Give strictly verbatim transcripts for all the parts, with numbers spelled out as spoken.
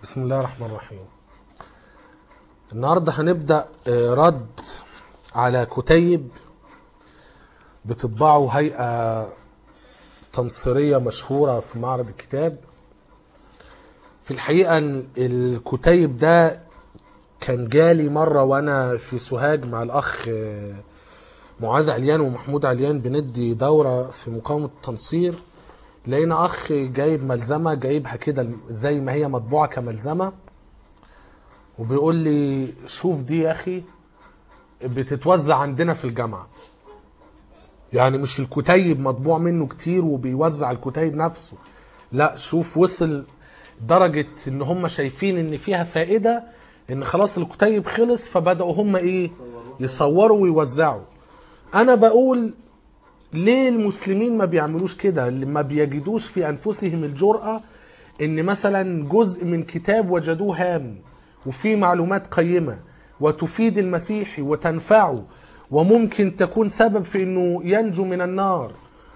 بسم الله الرحمن الرحيم. النهاردة هنبدأ رد على كتيب بتطبعه هيئة تنصيرية مشهورة في معرض الكتاب. في الحقيقة الكتيب ده كان جالي مرة وانا في سوهاج مع الاخ معاذ عليان ومحمود عليان بندي دورة في مقاومة التنصير. لقينا اخ جايب ملزمة جايبها كده زي ما هي مطبوعة كملزمة، وبيقول لي شوف دي يا اخي بتتوزع عندنا في الجامعة. يعني مش الكتيب مطبوع منه كتير وبيوزع الكتيب نفسه، لا شوف وصل درجة ان هم شايفين ان فيها فائدة، ان خلاص الكتيب خلص فبدأوا هم ايه يصوروا ويوزعوا. انا بقول ليه المسلمين ما بيعملوش كده؟ اللي ما بيجدوش في انفسهم الجرأة ان مثلا جزء من كتاب وجدوه هام وفيه معلومات قيمة وتفيد المسيحي وتنفعه وممكن تكون سبب في انه ينجو من النار،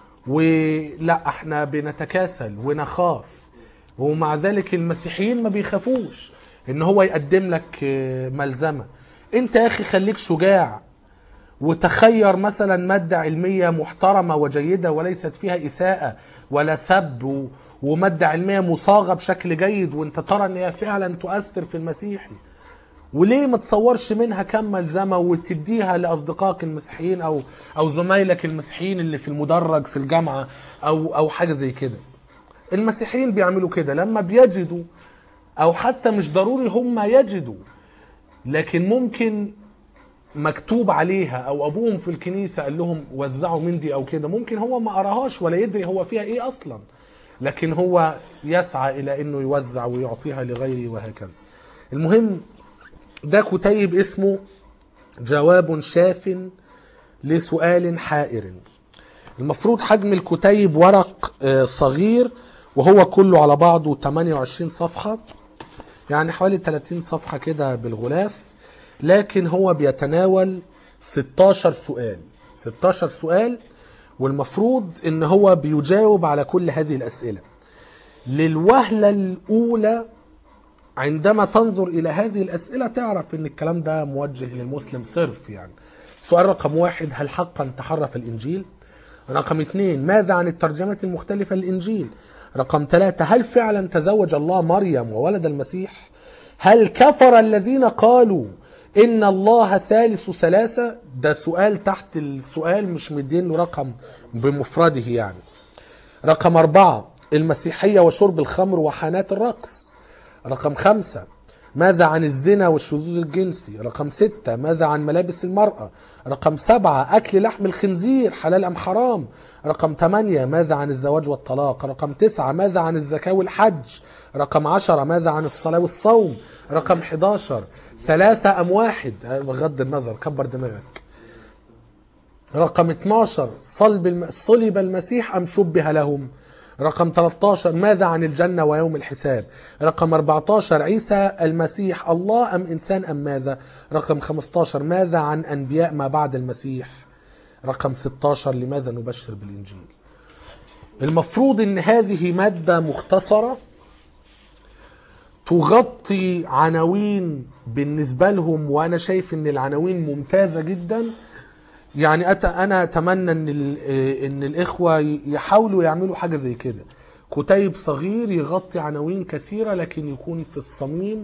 ولا احنا بنتكاسل ونخاف. ومع ذلك المسيحيين ما بيخافوش ان هو يقدم لك ملزمة. انت يا اخي خليك شجاع وتخير مثلا مادة علمية محترمة وجيدة وليست فيها إساءة ولا سب، ومادة علمية مصاغة بشكل جيد وانت ترى ان هي فعلا تؤثر في المسيحي. وليه ما تصورش منها كم ملزمة وتديها لأصدقائك المسيحيين أو أو زمايلك المسيحيين اللي في المدرج في الجامعة أو أو حاجة زي كده؟ المسيحيين بيعملوا كده لما بيجدوا، أو حتى مش ضروري هم يجدوا، لكن ممكن مكتوب عليها او ابوهم في الكنيسة قال لهم وزعوا من دي او كده، ممكن هو ما قراهاش ولا يدري هو فيها ايه اصلا، لكن هو يسعى الى انه يوزع ويعطيها لغيره وهكذا. المهم ده كتيب اسمه جواب شاف لسؤال حائر. المفروض حجم الكتيب ورق صغير وهو كله على بعضه ثمانية وعشرين صفحة، يعني حوالي ثلاثين صفحة كده بالغلاف، لكن هو بيتناول ستاشر سؤال ستاشر سؤال، والمفروض ان هو بيجاوب على كل هذه الأسئلة. للوهلة الأولى عندما تنظر إلى هذه الأسئلة تعرف ان الكلام ده موجه للمسلم صرف. يعني سؤال رقم واحد: هل حقا تحرف الإنجيل؟ رقم اثنين: ماذا عن الترجمة المختلفة للإنجيل؟ رقم ثلاثة: هل فعلا تزوج الله مريم وولد المسيح؟ هل كفر الذين قالوا إن الله ثالث ثلاثة؟ ده سؤال تحت السؤال مش مدين له رقم بمفرده يعني. رقم أربعة: المسيحية وشرب الخمر وحانات الرقص. رقم خمسة: ماذا عن الزنا والشذوذ الجنسي؟ رقم ستة: ماذا عن ملابس المرأة؟ رقم سبعة: أكل لحم الخنزير حلال أم حرام؟ رقم ثمانية: ماذا عن الزواج والطلاق؟ رقم تسعة: ماذا عن الزكاة والحج؟ رقم عشرة: ماذا عن الصلاة والصوم؟ رقم حداشر: ثلاثة أم واحد؟ بغض النظر كبر دماغك. رقم اتناشر: صلب الم... صلب المسيح أم شبه لهم؟ رقم ثلاثة عشر: ماذا عن الجنة ويوم الحساب؟ رقم أربعة عشر: عيسى المسيح الله أم إنسان أم ماذا؟ رقم خمسة عشر: ماذا عن أنبياء ما بعد المسيح؟ رقم ستة عشر: لماذا نبشر بالإنجيل؟ المفروض أن هذه مادة مختصرة تغطي عناوين بالنسبة لهم، وأنا شايف أن العناوين ممتازة جدا. يعني أنا أتمنى أن, إن الإخوة يحاولوا يعملوا حاجة زي كده، كتيب صغير يغطي عناوين كثيرة لكن يكون في الصميم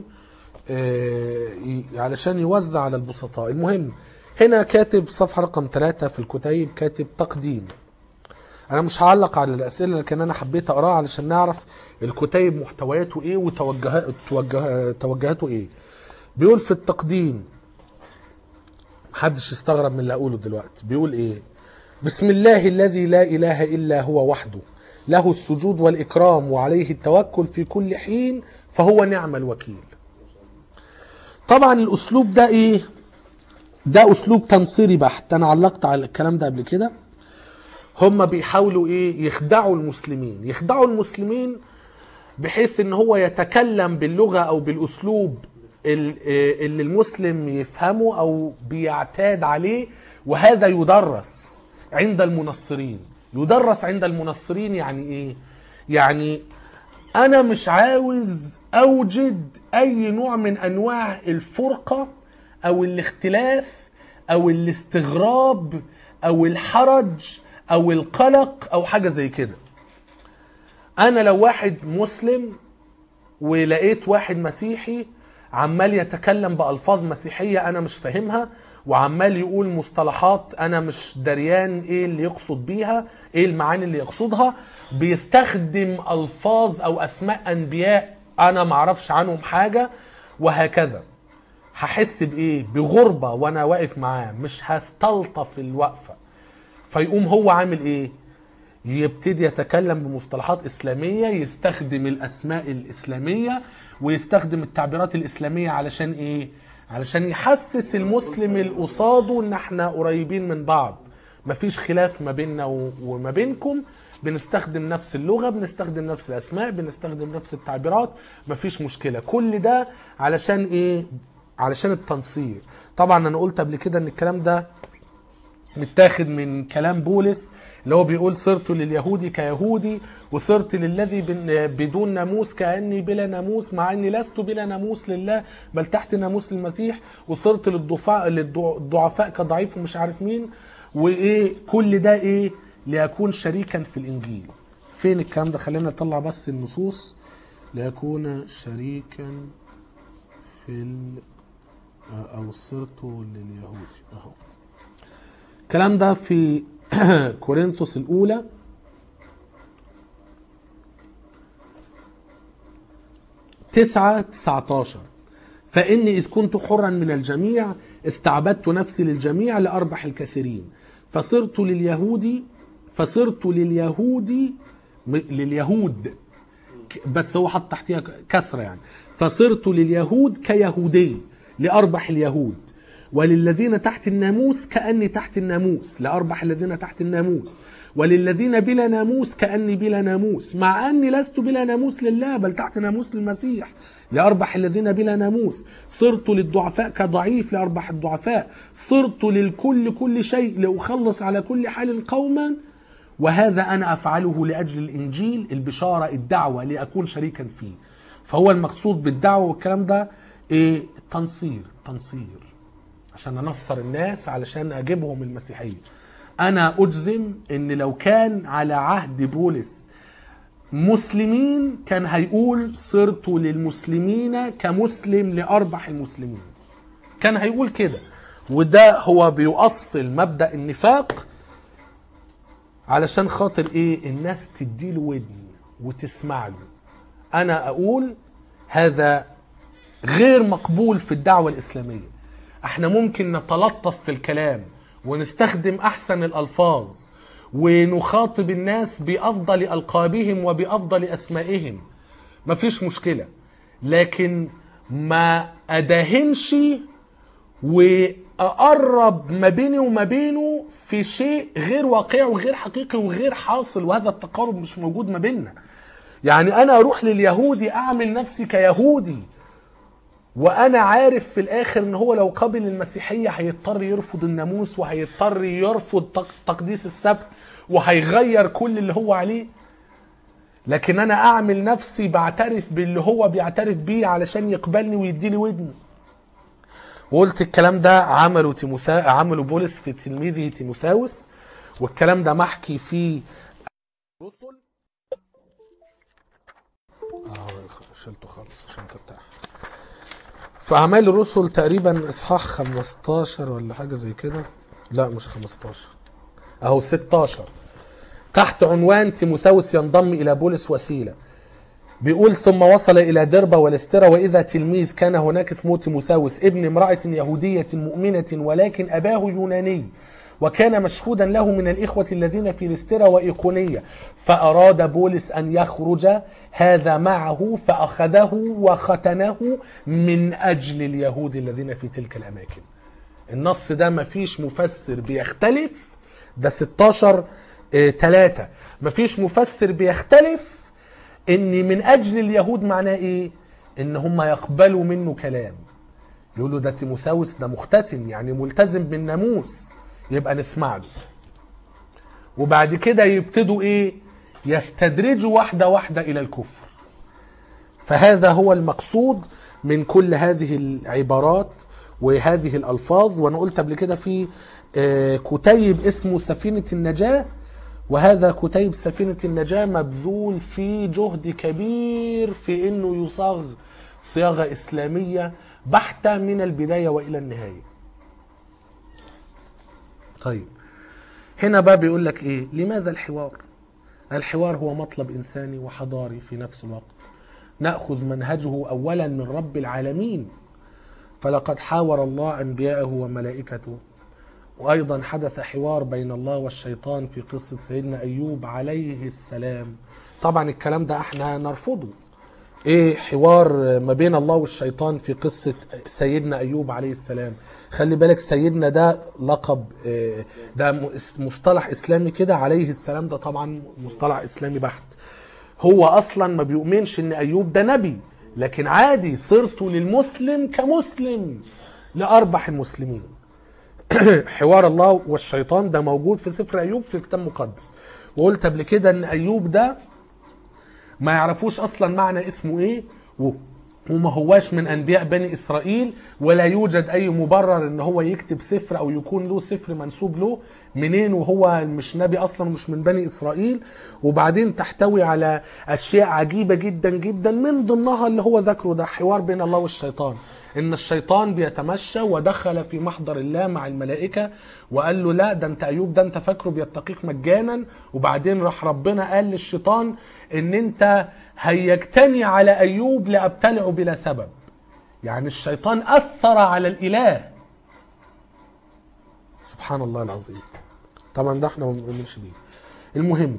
علشان يوزع على البسطاء. المهم هنا كاتب صفحة رقم ثلاثة في الكتيب كاتب تقديم. أنا مش هعلق على الأسئلة لكن أنا حبيت أقرأ علشان نعرف الكتيب محتوياته إيه وتوجهاته إيه. بيقول في التقديم، محدش يستغرب من اللي أقوله دلوقتي، بيقول إيه: بسم الله الذي لا إله إلا هو وحده، له السجود والإكرام وعليه التوكل في كل حين فهو نعم الوكيل. طبعا الأسلوب ده إيه؟ ده أسلوب تنصيري بحت. أنا علقت على الكلام ده قبل كده. هم بيحاولوا إيه؟ يخدعوا المسلمين يخدعوا المسلمين بحيث إن هو يتكلم باللغة أو بالأسلوب اللي المسلم يفهمه أو بيعتاد عليه، وهذا يدرس عند المنصرين. يدرس عند المنصرين يعني إيه؟ يعني انا مش عاوز اوجد اي نوع من انواع الفرقة او الاختلاف او الاستغراب او الحرج او القلق او حاجة زي كده. انا لو واحد مسلم ولقيت واحد مسيحي عمال يتكلم بألفاظ مسيحية انا مش فاهمها، وعمال يقول مصطلحات انا مش دريان ايه اللي يقصد بيها، ايه المعاني اللي يقصدها، بيستخدم الفاظ او اسماء انبياء انا معرفش عنهم حاجة وهكذا، هحس بايه؟ بغربة وانا واقف معاه، مش هستلطف الوقفة. فيقوم هو عامل ايه؟ يبتدي يتكلم بمصطلحات اسلامية، يستخدم الاسماء الاسلامية ويستخدم التعبيرات الاسلامية علشان ايه؟ علشان يحسس المسلم اللي قصاده ان احنا قريبين من بعض، مفيش خلاف ما بيننا وما بينكم، بنستخدم نفس اللغة، بنستخدم نفس الاسماء، بنستخدم نفس التعبيرات، مفيش مشكلة. كل ده علشان ايه؟ علشان التنصير. طبعا انا قلت قبل كده ان الكلام ده متاخد من كلام بولس اللي هو بيقول صرت لليهودي كيهودي وصرت للذي بدون ناموس كأني بلا ناموس مع أني لست بلا ناموس لله بل تحت ناموس المسيح، وصرت للضعفاء للضعفاء كضعيف ومش عارف مين وإيه. كل ده إيه؟ ليكون شريكا في الإنجيل. فين الكلام ده؟ خلينا نطلع بس النصوص. ليكون شريكا في ال... أو صرت لليهودي أهو. الكلام ده في كورنثوس الأولى تسعة تسعتاشر. فإني إذ كنت حرا من الجميع استعبدت نفسي للجميع لأربح الكثيرين، فصرت لليهودي فصرت لليهودي لليهود بس هو حط تحتها كسرة يعني، فصرت لليهود كيهودي لأربح اليهود، وللذين تحت الناموس كأني تحت الناموس لأربح الذين تحت الناموس، وللذين بلا ناموس كأني بلا ناموس مع أني لست بلا ناموس لله بل تحت ناموس للمسيح لأربح الذين بلا ناموس. صرت للضعفاء كضعيف لأربح الضعفاء، صرت للكل كل شيء لأخلص على كل حال قوما، وهذا أنا أفعله لأجل الإنجيل البشارة الدعوة لأكون شريكا فيه. فهو المقصود بالدعوة والكلام ده إيه؟ تنصير تنصير عشان أنصر الناس علشان أجيبهم المسيحية. أنا أجزم إن لو كان على عهد بولس مسلمين كان هيقول صرت للمسلمين كمسلم لأربح المسلمين، كان هيقول كده. وده هو بيؤصل مبدأ النفاق علشان خاطر إيه؟ الناس تديله ودن وتسمع له. أنا أقول هذا غير مقبول في الدعوة الإسلامية. احنا ممكن نتلطف في الكلام ونستخدم احسن الالفاظ ونخاطب الناس بافضل القابهم وبافضل اسمائهم، مفيش مشكلة، لكن ما ادهنش واقرب ما بيني وما بينه في شيء غير واقعي وغير حقيقي وغير حاصل، وهذا التقارب مش موجود ما بيننا. يعني انا اروح لليهودي اعمل نفسي كيهودي وانا عارف في الاخر ان هو لو قبل المسيحية هيضطر يرفض الناموس وهيضطر يرفض تقديس السبت وهيغير كل اللي هو عليه، لكن انا اعمل نفسي بعترف باللي هو بيعترف بيه علشان يقبلني ويديني ودني. وقلت الكلام ده عمله تيموثا عمله بولس في تلميذه تيموثاوس، والكلام ده محكي في الرسل. اه شلته خالص عشان ترتاح. في أعمال الرسل تقريبا إصحاح خمستاشر ولا حاجة زي كده، لا مش خمستاشر أهو ستاشر، تحت عنوان تيموثاوس ينضم إلى بولس وسيلة. بيقول ثم وصل إلى دربة ولسترة وإذا تلميذ كان هناك اسمه تيموثاوس ابن امرأة يهودية مؤمنة ولكن أباه يوناني، وكان مشهودا له من الإخوة الذين في لسترة وإيقونية، فأراد بولس أن يخرج هذا معه فأخذه وختنه من أجل اليهود الذين في تلك الأماكن. النص ده مفيش مفسر بيختلف، ده ستاشر تلاتة، مفيش مفسر بيختلف إن من أجل اليهود معناه إيه؟ إن هم يقبلوا منه كلام، يقولوا ده تيموثاوس ده مختتن يعني ملتزم بالناموس يبقى نسمع له. وبعد كده يبتدوا ايه؟ يستدرجوا واحدة واحدة الى الكفر. فهذا هو المقصود من كل هذه العبارات وهذه الألفاظ. وأنا قلت قبل كده في كتيب اسمه سفينة النجاة، وهذا كتيب سفينة النجاة مبذول فيه جهد كبير في أنه يصاغ صياغة إسلامية بحتة من البداية وإلى النهاية. طيب هنا بقى بيقول لك إيه؟ لماذا الحوار؟ الحوار هو مطلب إنساني وحضاري في نفس الوقت، نأخذ منهجه أولا من رب العالمين، فلقد حاور الله أنبياءه وملائكته. وأيضا حدث حوار بين الله والشيطان في قصة سيدنا أيوب عليه السلام. طبعا الكلام ده احنا نرفضه. ايه حوار ما بين الله والشيطان في قصة سيدنا أيوب عليه السلام؟ خلي بالك سيدنا ده لقب، ده مصطلح إسلامي كده، عليه السلام ده طبعا مصطلح إسلامي بحت. هو أصلا ما بيؤمنش إن أيوب ده نبي، لكن عادي صرته للمسلم كمسلم لأربح المسلمين. حوار الله والشيطان ده موجود في سفر أيوب في الكتاب المقدس. وقلت قبل كده إن أيوب ده ما يعرفوش أصلا معنى اسمه إيه، وما هواش من أنبياء بني إسرائيل، ولا يوجد أي مبرر إن هو يكتب سفر أو يكون له سفر منسوب له. منين وهو مش نبي أصلا، مش من بني إسرائيل؟ وبعدين تحتوي على أشياء عجيبة جدا جدا، من ضمنها اللي هو ذكره ده، حوار بين الله والشيطان. إن الشيطان بيتمشى ودخل في محضر الله مع الملائكة وقال له لا ده أنت أيوب ده أنت فاكره بيتقيك مجانا. وبعدين راح ربنا قال للشيطان إن أنت هيجتني على أيوب لأبتلعه بلا سبب. يعني الشيطان أثر على الإله. سبحان الله العظيم. طبعا ده احنا ما بنؤمنش بيه. المهم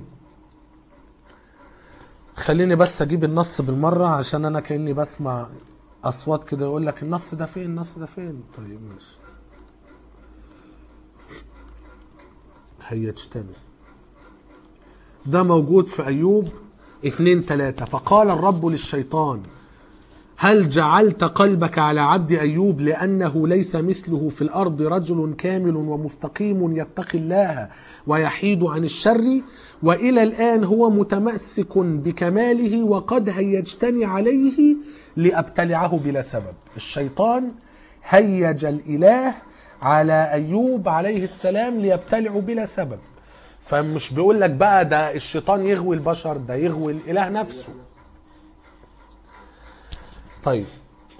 خليني بس اجيب النص بالمره، عشان انا كاني بسمع اصوات كده يقول لك النص ده فين، النص ده فين. طيب ماشي. هيجتني ده موجود في ايوب اتنين تلاتة. فقال الرب للشيطان هل جعلت قلبك على عبد أيوب لأنه ليس مثله في الأرض رجل كامل ومستقيم يتقي الله ويحيد عن الشر، وإلى الآن هو متمسك بكماله وقد هيجتني عليه لأبتلعه بلا سبب. الشيطان هيج الإله على أيوب عليه السلام ليبتلعه بلا سبب. فمش بيقول لك بقى ده الشيطان يغوي البشر، ده يغوي الإله نفسه. طيب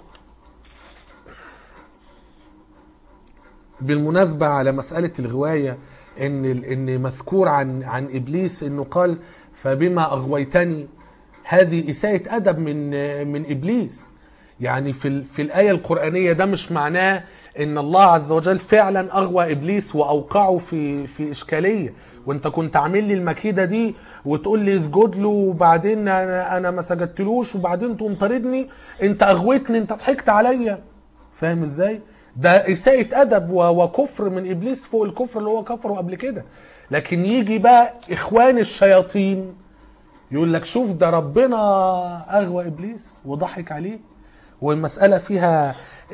بالمناسبة على مسألة الغواية، إن إن مذكور عن عن إبليس إنه قال فبما أغويتني، هذه إساءة أدب من من إبليس. يعني في في الآية القرآنية ده مش معناه إن الله عز وجل فعلا أغوى إبليس وأوقعه في في إشكالية، وأنت كنت عامل لي المكيدة دي وتقول لي اسجد له وبعدين انا انا ما سجدتلوش وبعدين تقوم طاردني، انت اغويتني، انت ضحكت عليا. فاهم ازاي؟ ده اساءة ادب وكفر من ابليس فوق الكفر اللي هو كفره قبل كده. لكن يجي بقى اخوان الشياطين يقول لك شوف ده ربنا اغوى ابليس وضحك عليه. والمسألة فيها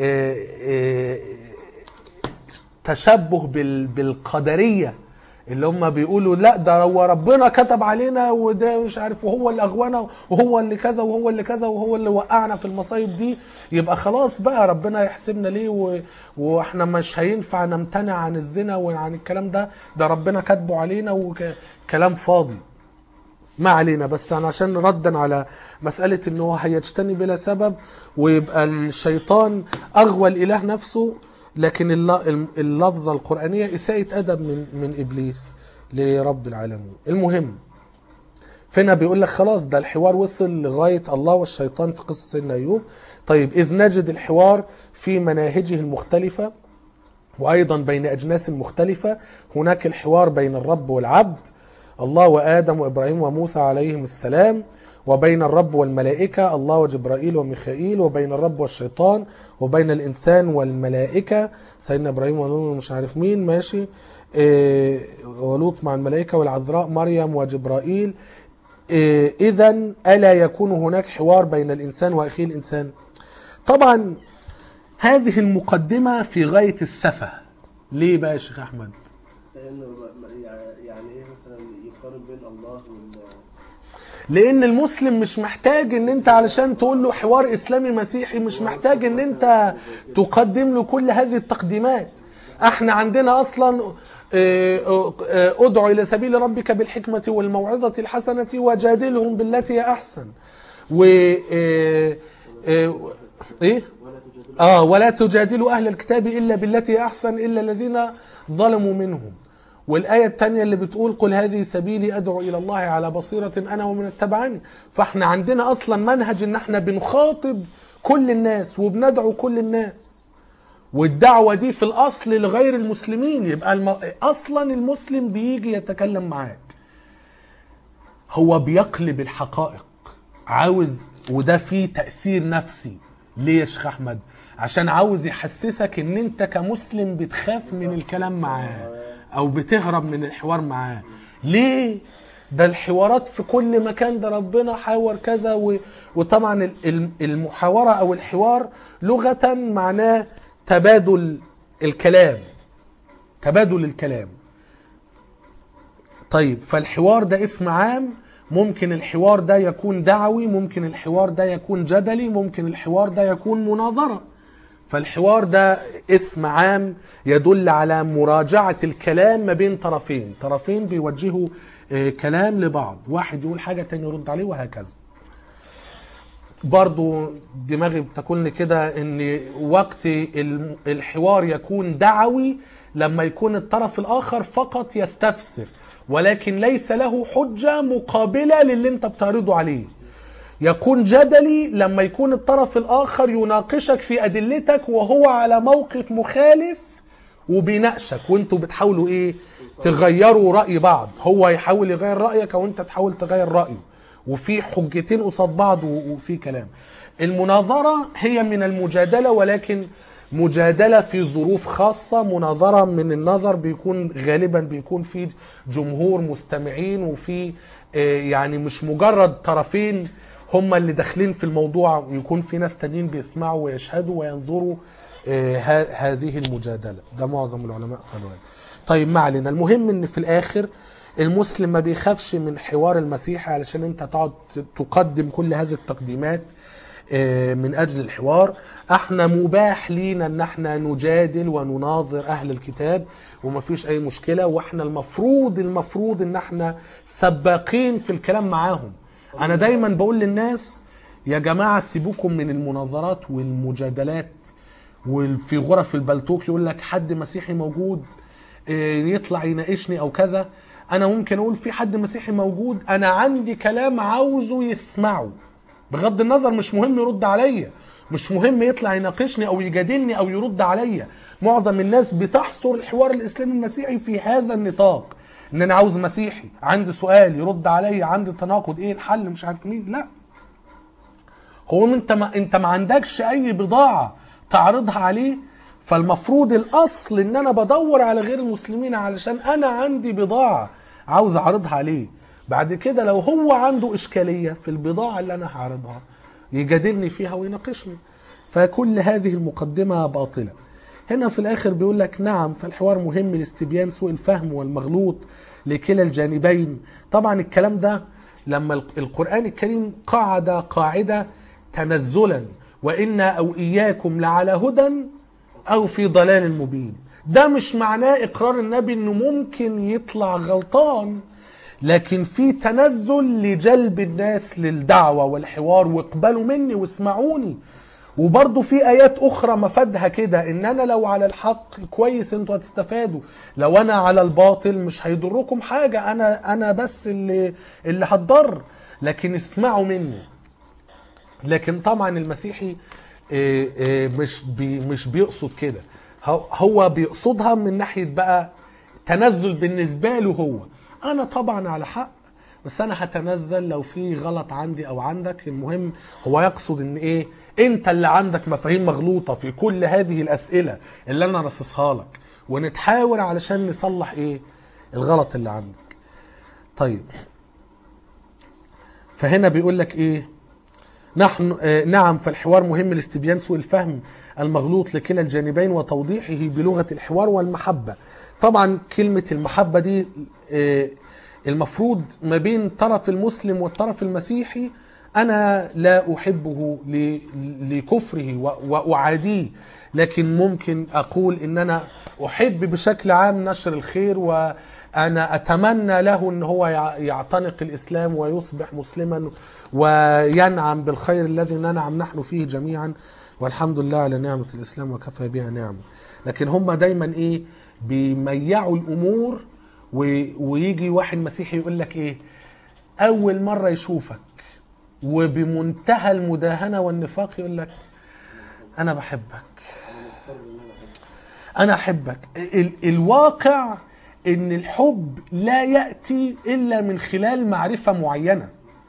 تشبه بالقدرية اللي هم بيقولوا لا ده هو ربنا كتب علينا وده مش عارف، وهو اللي اغوانا وهو اللي كذا وهو اللي كذا وهو اللي وقعنا في المصايب دي، يبقى خلاص بقى ربنا يحسبنا ليه و... واحنا مش هينفع نمتنع عن الزنا وعن الكلام ده، ده ربنا كاتبه علينا وكلام فاضي. ما علينا، بس أنا عشان ردا على مسألة انه هيجتني بلا سبب ويبقى الشيطان اغوى الاله نفسه، لكن اللفظة القرآنية إساءة أدب من من إبليس لرب العالمين. المهم فينا بيقول لك خلاص ده الحوار وصل لغاية الله والشيطان في قصة سيدنا أيوب. طيب إذ نجد الحوار في مناهجه المختلفة وأيضا بين أجناس مختلفة. هناك الحوار بين الرب والعبد، الله وآدم وإبراهيم وموسى عليهم السلام، وبين الرب والملائكة، الله وجبرائيل وميخائيل، وبين الرب والشيطان، وبين الإنسان والملائكة، سيدنا إبراهيم ولوط مش عارف مين ماشي، إيه ولوط مع الملائكة، والعذراء مريم وجبرائيل. إيه إذن ألا يكون هناك حوار بين الإنسان وأخيه الإنسان؟ طبعا هذه المقدمة في غاية السفة. ليه بقى يا شيخ أحمد؟ لأنه يعني إيه مثلا يقارن بين الله وال لان المسلم مش محتاج ان انت علشان تقول له حوار اسلامي مسيحي مش محتاج ان انت تقدم له كل هذه التقديمات. احنا عندنا اصلا ادعو الى سبيل ربك بالحكمة والموعظة الحسنة وجادلهم بالتي هي احسن. و ايه اه ولا تجادلوا اهل الكتاب الا بالتي هي احسن الا الذين ظلموا منهم. والآية الثانية اللي بتقول قل هذه سبيلي أدعو إلى الله على بصيرة أنا ومن اتبعني. فاحنا عندنا أصلا منهج إن احنا بنخاطب كل الناس وبندعو كل الناس، والدعوة دي في الأصل لغير المسلمين. يبقى الم... أصلا المسلم بيجي يتكلم معاك هو بيقلب الحقائق، عاوز، وده فيه تأثير نفسي. ليه يا شيخ أحمد؟ عشان عاوز يحسسك إن أنت كمسلم بتخاف من الكلام معاه او بتهرب من الحوار معاه. ليه؟ ده الحوارات في كل مكان، ده ربنا حاور كذا و... وطبعا المحاورة او الحوار لغة معناه تبادل الكلام، تبادل الكلام. طيب فالحوار ده اسم عام. ممكن الحوار ده يكون دعوي، ممكن الحوار ده يكون جدلي، ممكن الحوار ده يكون مناظرة. فالحوار ده اسم عام يدل على مراجعة الكلام ما بين طرفين، طرفين بيوجهوا كلام لبعض، واحد يقول حاجة تاني يرد عليه وهكذا. برضو دماغي بتقولني كده ان وقت الحوار يكون دعوي لما يكون الطرف الاخر فقط يستفسر ولكن ليس له حجة مقابلة للي انت بتعرضه عليه. يكون جدلي لما يكون الطرف الآخر يناقشك في أدلتك وهو على موقف مخالف وبيناقشك وانتوا بتحاولوا ايه تغيروا رأي بعض، هو يحاول يغير رأيك وانت تحاول تغير رأيه، وفي حجتين قصاد بعض وفي كلام. المناظرة هي من المجادلة ولكن مجادلة في ظروف خاصة. مناظرة من النظر بيكون غالبا بيكون في جمهور مستمعين وفي يعني مش مجرد طرفين هم اللي داخلين في الموضوع، يكون في ناس تانيين بيسمعوا ويشهدوا وينظروا هذه المجادلة. ده معظم العلماء قالوا. طيب ما علينا، المهم ان في الاخر المسلم ما بيخافش من حوار المسيحي علشان انت تقعد تقدم كل هذه التقديمات من اجل الحوار. احنا مباح لينا ان احنا نجادل ونناظر اهل الكتاب وما فيش اي مشكلة، واحنا المفروض المفروض ان احنا سباقين في الكلام معاهم. انا دايما بقول للناس يا جماعة سيبوكم من المناظرات والمجادلات وفي غرف البلتوك يقول لك حد مسيحي موجود يطلع يناقشني او كذا. انا ممكن اقول في حد مسيحي موجود انا عندي كلام عاوزه يسمعه، بغض النظر مش مهم يرد عليا، مش مهم يطلع يناقشني او يجادلني او يرد عليا. معظم الناس بتحصر الحوار الاسلامي المسيحي في هذا النطاق، ان انا عاوز مسيحي عندي سؤال يرد عليا، عندي تناقض ايه الحل مش عارف مين. لا، هو انت ما انت ما عندكش اي بضاعة تعرضها عليه، فالمفروض الاصل ان انا بدور على غير المسلمين علشان انا عندي بضاعة عاوز اعرضها عليه. بعد كده لو هو عنده اشكالية في البضاعة اللي انا هعرضها يجادلني فيها ويناقشني. فكل هذه المقدمة باطلة. هنا في الاخر بيقول لك نعم فالحوار مهم لاستبيان سوء الفهم والمغلوط لكلا الجانبين. طبعا الكلام ده لما القرآن الكريم قاعد قاعدة تنزلا وإنا أو إياكم لعلى هدى أو في ضلال مبين، ده مش معناه إقرار النبي إنه ممكن يطلع غلطان، لكن في تنزل لجلب الناس للدعوة والحوار واقبلوا مني واسمعوني. وبرضو في آيات أخرى مفادها كده إن أنا لو على الحق كويس انتوا هتستفادوا، لو أنا على الباطل مش هيضركم حاجة، أنا أنا بس اللي اللي هتضر، لكن اسمعوا مني. لكن طبعا المسيحي مش بي مش بيقصد كده، هو بيقصدها من ناحية بقى تنزل بالنسبة له. هو أنا طبعا على حق بس أنا هتنزل لو في غلط عندي أو عندك. المهم هو يقصد إن إيه، أنت اللي عندك مفاهيم مغلوطة في كل هذه الأسئلة اللي أنا رصصها لك، ونتحاور علشان نصلح إيه الغلط اللي عندك. طيب فهنا بيقول لك إيه، نحن آه نعم فالحوار مهم لاستبيان سوء الفهم المغلوط لكلا الجانبين وتوضيحه بلغة الحوار والمحبة. طبعا كلمة المحبة دي آه المفروض ما بين طرف المسلم والطرف المسيحي أنا لا أحبه لكفره وأعاديه، لكن ممكن أقول إن أنا أحب بشكل عام نشر الخير، وأنا أتمنى له أن هو يعتنق الإسلام ويصبح مسلما وينعم بالخير الذي ننعم نحن فيه جميعا، والحمد لله على نعمة الإسلام وكفى بها نعمة. لكن هم دايما إيه بيميعوا الأمور، ويجي واحد مسيحي يقول لك إيه أول مرة يشوفك وبمنتهى المداهنة والنفاق يقول لك أنا بحبك أنا أحبك. ال الواقع إن الحب لا يأتي إلا من خلال معرفة معينة،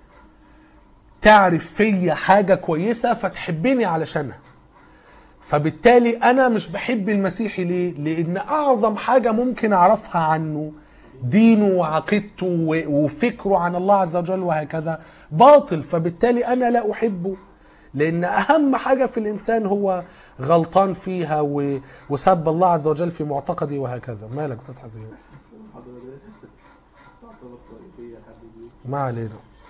تعرف فيا حاجة كويسة فتحبني علشانها. فبالتالي أنا مش بحب المسيحي ليه؟ لأن أعظم حاجة ممكن أعرفها عنه دينه وعقيدته وفكره عن الله عز وجل وهكذا باطل، فبالتالي أنا لا أحبه، لأن أهم حاجة في الإنسان هو غلطان فيها وسب الله عز وجل في معتقدي وهكذا. مالك تضحك ايه؟ ما علينا.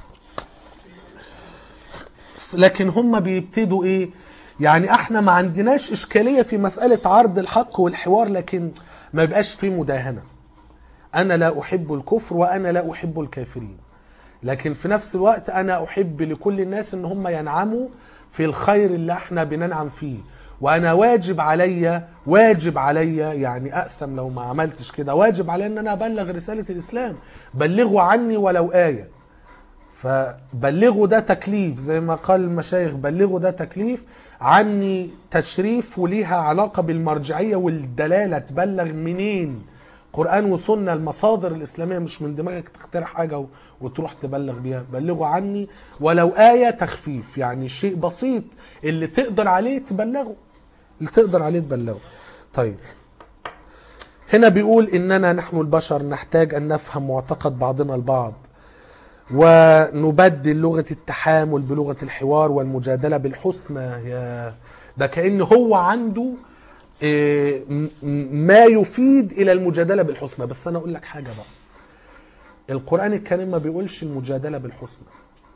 لكن هم بيبتدوا ايه يعني احنا ما عندناش اشكالية في مسألة عرض الحق والحوار، لكن ما يبقاش في مداهنة. انا لا احب الكفر وانا لا احب الكافرين، لكن في نفس الوقت انا احب لكل الناس ان هم ينعموا في الخير اللي احنا بننعم فيه، وانا واجب عليا واجب عليا يعني اقسم لو ما عملتش كده، واجب عليا ان انا ابلغ رسالة الاسلام. بلغوا عني ولو آية، فبلغوا ده تكليف زي ما قال المشايخ، بلغوا ده تكليف عني تشريف، وليها علاقة بالمرجعية والدلالة. تبلغ منين؟ قرآن وسنة، المصادر الإسلامية، مش من دماغك تخترع حاجة وتروح تبلغ بيها. بلغوا عني ولو آية، تخفيف يعني شيء بسيط اللي تقدر عليه تبلغه، اللي تقدر عليه تبلغه. طيب هنا بيقول إننا نحن البشر نحتاج أن نفهم معتقد بعضنا البعض، ونبدل لغة التحامل بلغة الحوار والمجادلة بالحسنى. يا ده كأن هو عنده ما يفيد إلى المجادلة بالحسنى. بس أنا أقول لك حاجة بقى، القرآن الكريم ما بيقولش المجادلة بالحسنى،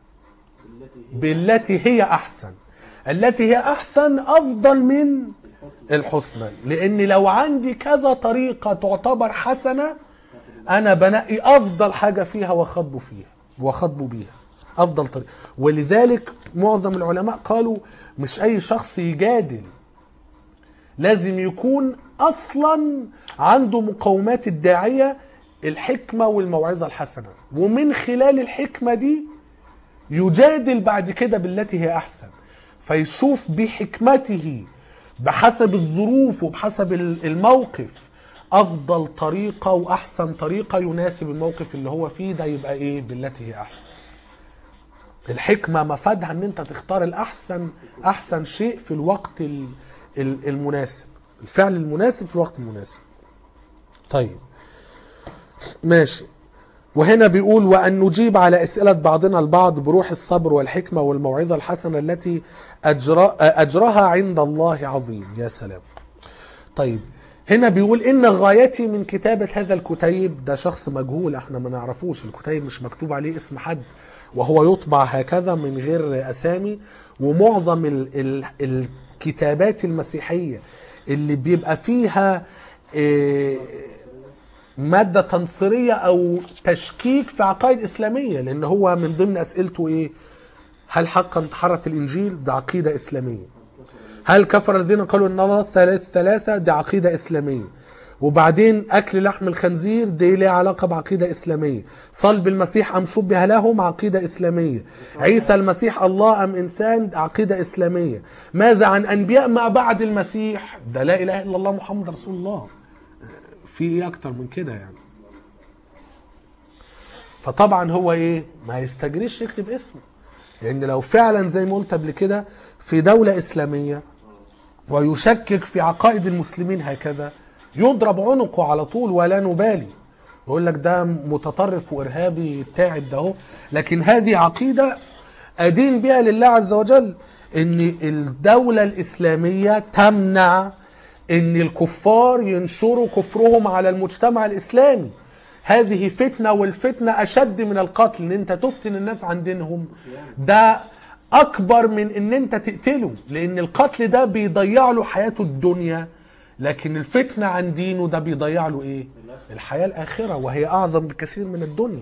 بالتي هي أحسن. التي هي أحسن أفضل من الحسنى، لأن لو عندي كذا طريقة تعتبر حسنة أنا بنقي أفضل حاجة فيها وخطبه فيها وخطبه بيها أفضل طريقة. ولذلك معظم العلماء قالوا مش أي شخص يجادل، لازم يكون أصلا عنده مقومات الداعية الحكمة والموعظة الحسنة، ومن خلال الحكمة دي يجادل بعد كده بالتي هي أحسن، فيشوف بحكمته بحسب الظروف وبحسب الموقف أفضل طريقة وأحسن طريقة يناسب الموقف اللي هو فيه، ده يبقى إيه؟ بالتي هي أحسن. الحكمة مفادها أن أنت تختار الأحسن، أحسن شيء في الوقت المناسب، الفعل المناسب في الوقت المناسب. طيب ماشي. وهنا بيقول وأن نجيب على أسئلة بعضنا البعض بروح الصبر والحكمة والموعظة الحسنة التي أجرى أجرها عند الله عظيم. يا سلام. طيب هنا بيقول إن غايتي من كتابة هذا الكتيب، ده شخص مجهول احنا ما نعرفوش، الكتيب مش مكتوب عليه اسم حد، وهو يطبع هكذا من غير أسامي. ومعظم ال ال الكتابات المسيحية اللي بيبقى فيها إيه مادة تنصيرية أو تشكيك في عقائد إسلامية، لأن هو من ضمن أسئلته إيه؟ هل حقا تحرف الإنجيل؟ ده عقيدة إسلامية. هل كفر الذين قالوا إن الله ثلاث ثلاثة؟ ده عقيدة إسلامية. وبعدين أكل لحم الخنزير دي لها علاقة بعقيدة إسلامية. صلب المسيح أم شبه لهم؟ عقيدة إسلامية. عيسى المسيح الله أم إنسان؟ عقيدة إسلامية. ماذا عن أنبياء ما بعد المسيح؟ ده لا إله إلا الله محمد رسول الله. في ايه اكتر من كده يعني؟ فطبعا هو ايه ما يستجريش يكتب اسمه، لان لو فعلا زي ما قلت قبل كده في دولة اسلامية ويشكك في عقائد المسلمين هكذا يضرب عنقه على طول ولا نبالي، يقول لك ده متطرف وارهابي بتاعي ده اهو. لكن هذه عقيدة ادين بها لله عز وجل، ان الدولة الاسلامية تمنع ان الكفار ينشروا كفرهم على المجتمع الاسلامي. هذه فتنة، والفتنة أشد من القتل. إن أنت تفتن الناس عن دينهم ده أكبر من إن أنت تقتله، لأن القتل ده بيضيع له حياته الدنيا، لكن الفتنة عن دينه ده بيضيع له إيه؟ الحياة الآخرة، وهي أعظم بكثير من الدنيا.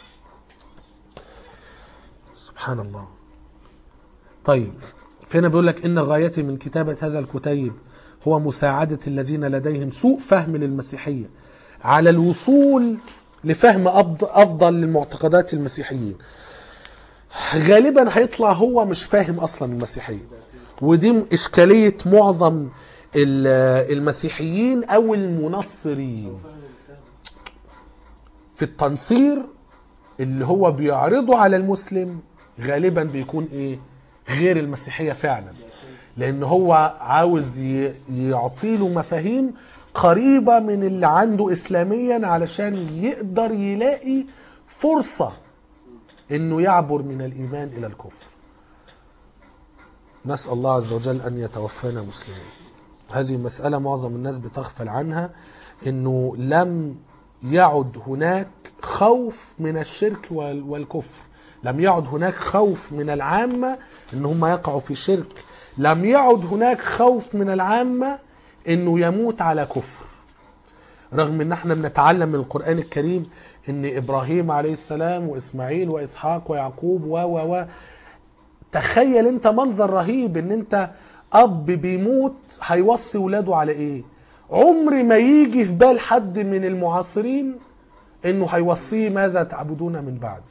سبحان الله. طيب فهنا بيقول لك إن غايتي من كتابة هذا الكتيب هو مساعدة الذين لديهم سوء فهم للمسيحية على الوصول لفهم أفضل للمعتقدات المسيحيين. غالبا هيطلع هو مش فاهم أصلا المسيحية، ودي إشكالية معظم المسيحيين أو المنصرين في التنصير اللي هو بيعرضه على المسلم. غالبا بيكون إيه؟ غير المسيحية فعلا، لأن هو عاوز يعطيله مفاهيم قريبة من اللي عنده إسلاميا علشان يقدر يلاقي فرصة إنه يعبر من الإيمان إلى الكفر. نسأل الله عز وجل أن يتوفانا مسلمين. هذه مسألة معظم الناس بتغفل عنها، إنه لم يعد هناك خوف من الشرك والكفر، لم يعد هناك خوف من العامة إن هم يقعوا في شرك، لم يعد هناك خوف من العامة إنه يموت على كفر. رغم إن احنا بنتعلم من القرآن الكريم إن إبراهيم عليه السلام وإسماعيل وإسحاق ويعقوب و و و تخيل انت منظر رهيب، ان انت اب بيموت هيوصي ولاده على ايه. عمر ما يجي في بال حد من المعاصرين انه هيوصيه ماذا تعبدون من بعدي.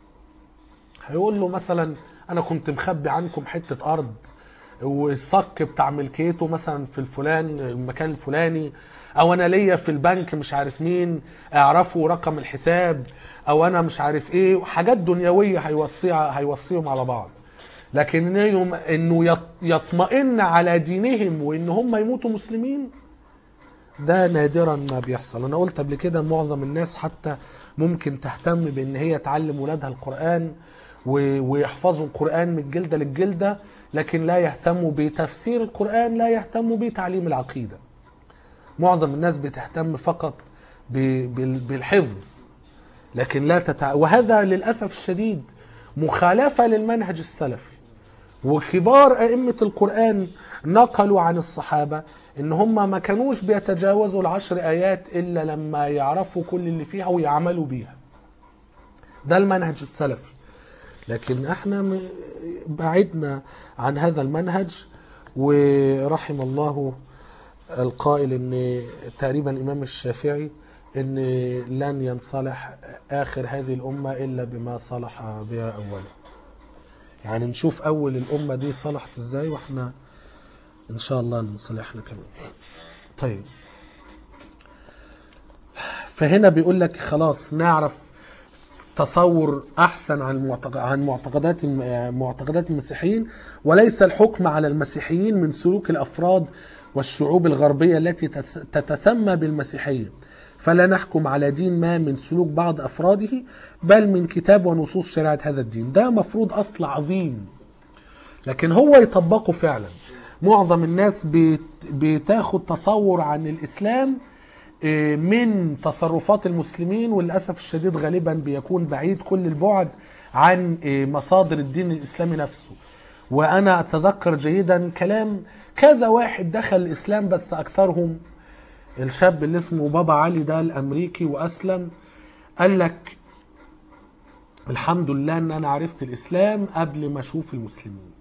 هيقول له مثلا انا كنت مخبي عنكم حتة ارض والصك بتاع ملكيته مثلا في الفلان المكان الفلاني، او انا ليا في البنك مش عارف مين اعرفوا رقم الحساب، او انا مش عارف ايه، حاجات دنيوية هيوصيها هيوصيهم على بعض. لكن انه يطمئن على دينهم وان هم يموتوا مسلمين ده نادرا ما بيحصل. انا قلت قبل كده معظم الناس حتى ممكن تهتم بان هي تعلم ولادها القرآن ويحفظوا القرآن من الجلدة للجلدة، لكن لا يهتموا بتفسير القرآن، لا يهتموا بتعليم العقيدة. معظم الناس بتهتم فقط بالحفظ، لكن لا تتع... وهذا للأسف الشديد مخالفة للمنهج السلفي. وكبار أئمة القرآن نقلوا عن الصحابة إن هم ما كانوش بيتجاوزوا العشر آيات إلا لما يعرفوا كل اللي فيها ويعملوا بيها. ده المنهج السلفي، لكن احنا بعدنا عن هذا المنهج. ورحم الله القائل إن تقريبا الإمام الشافعي إن لن ينصلح آخر هذه الأمة إلا بما صلح بها أولا. يعني نشوف أول الأمة دي صلحت إزاي وإحنا إن شاء الله نصلحنا كمان. طيب فهنا بيقول لك خلاص نعرف تصور أحسن عن عن معتقدات معتقدات المسيحيين، وليس الحكم على المسيحيين من سلوك الأفراد والشعوب الغربية التي تتسمى بالمسيحية، فلا نحكم على دين ما من سلوك بعض أفراده بل من كتاب ونصوص شريعة هذا الدين. ده مفروض أصل عظيم، لكن هو يطبقه فعلا. معظم الناس بتاخد تصور عن الإسلام من تصرفات المسلمين، وللأسف الشديد غالبا بيكون بعيد كل البعد عن مصادر الدين الإسلامي نفسه. وأنا أتذكر جيدا كلام كذا واحد دخل الإسلام، بس أكثرهم الشاب اللي اسمه بابا علي ده الأمريكي وأسلم، قال لك الحمد لله أن أنا عرفت الإسلام قبل ما أشوف المسلمين.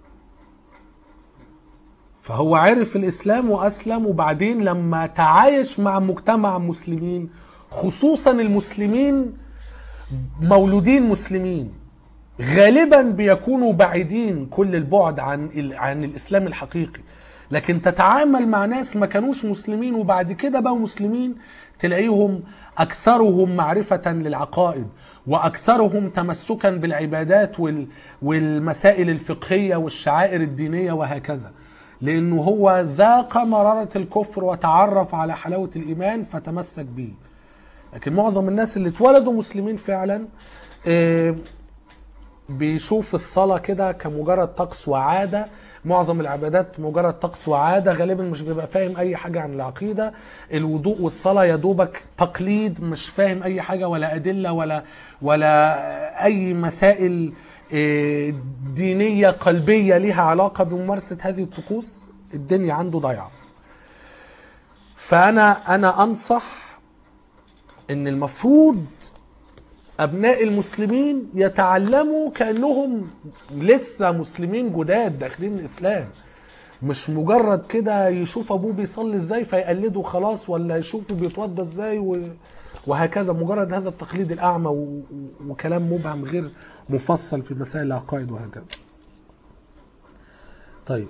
فهو عرف الإسلام وأسلم، وبعدين لما تعايش مع مجتمع مسلمين، خصوصا المسلمين مولودين مسلمين، غالبا بيكونوا بعيدين كل البعد عن عن الإسلام الحقيقي. لكن تتعامل مع ناس ما كانوش مسلمين وبعد كده بقوا مسلمين، تلاقيهم أكثرهم معرفة للعقائد، وأكثرهم تمسكا بالعبادات والمسائل الفقهية والشعائر الدينية وهكذا، لأنه هو ذاق مرارة الكفر وتعرف على حلاوة الإيمان فتمسك به. لكن معظم الناس اللي اتولدوا مسلمين فعلا بيشوف الصلاة كده كمجرد طقس وعادة، معظم العبادات مجرد طقس وعاده، غالبا مش بيبقى فاهم اي حاجه عن العقيده. الوضوء والصلاه يا دوبك تقليد، مش فاهم اي حاجه ولا ادله ولا ولا اي مسائل دينيه قلبيه ليها علاقه بممارسه هذه الطقوس. الدنيا عنده ضايعه. فانا انا انصح ان المفروض ابناء المسلمين يتعلموا كانهم لسه مسلمين جداد داخلين الاسلام، مش مجرد كده يشوف ابوه بيصلي ازاي فيقلده خلاص، ولا يشوفه بيتوضى ازاي وهكذا، مجرد هذا التقليد الاعمى وكلام مبهم غير مفصل في مسائل العقائد وهكذا. طيب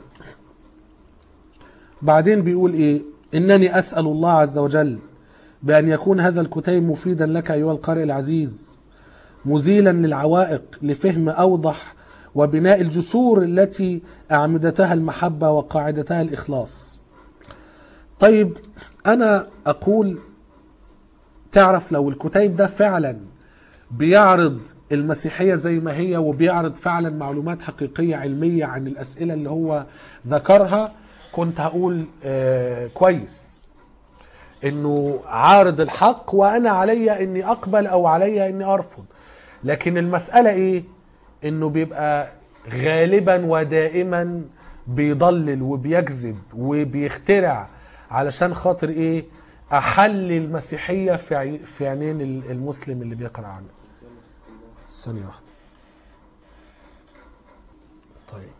بعدين بيقول ايه؟ انني اسال الله عز وجل بان يكون هذا الكتيب مفيدا لك ايها القارئ العزيز، مزيلا للعوائق لفهم أوضح وبناء الجسور التي أعمدتها المحبة وقاعدتها الإخلاص. طيب أنا أقول، تعرف لو الكتيب ده فعلا بيعرض المسيحية زي ما هي وبيعرض فعلا معلومات حقيقية علمية عن الأسئلة اللي هو ذكرها، كنت هقول آه كويس إنه عارض الحق وأنا علي إني أقبل أو علي إني أرفض. لكن المسألة ايه؟ انه بيبقى غالبا ودائما بيضلل وبيكذب وبيخترع علشان خاطر ايه؟ احل المسيحية في عينين المسلم اللي بيقرأ عنه. ثانية واحدة. طيب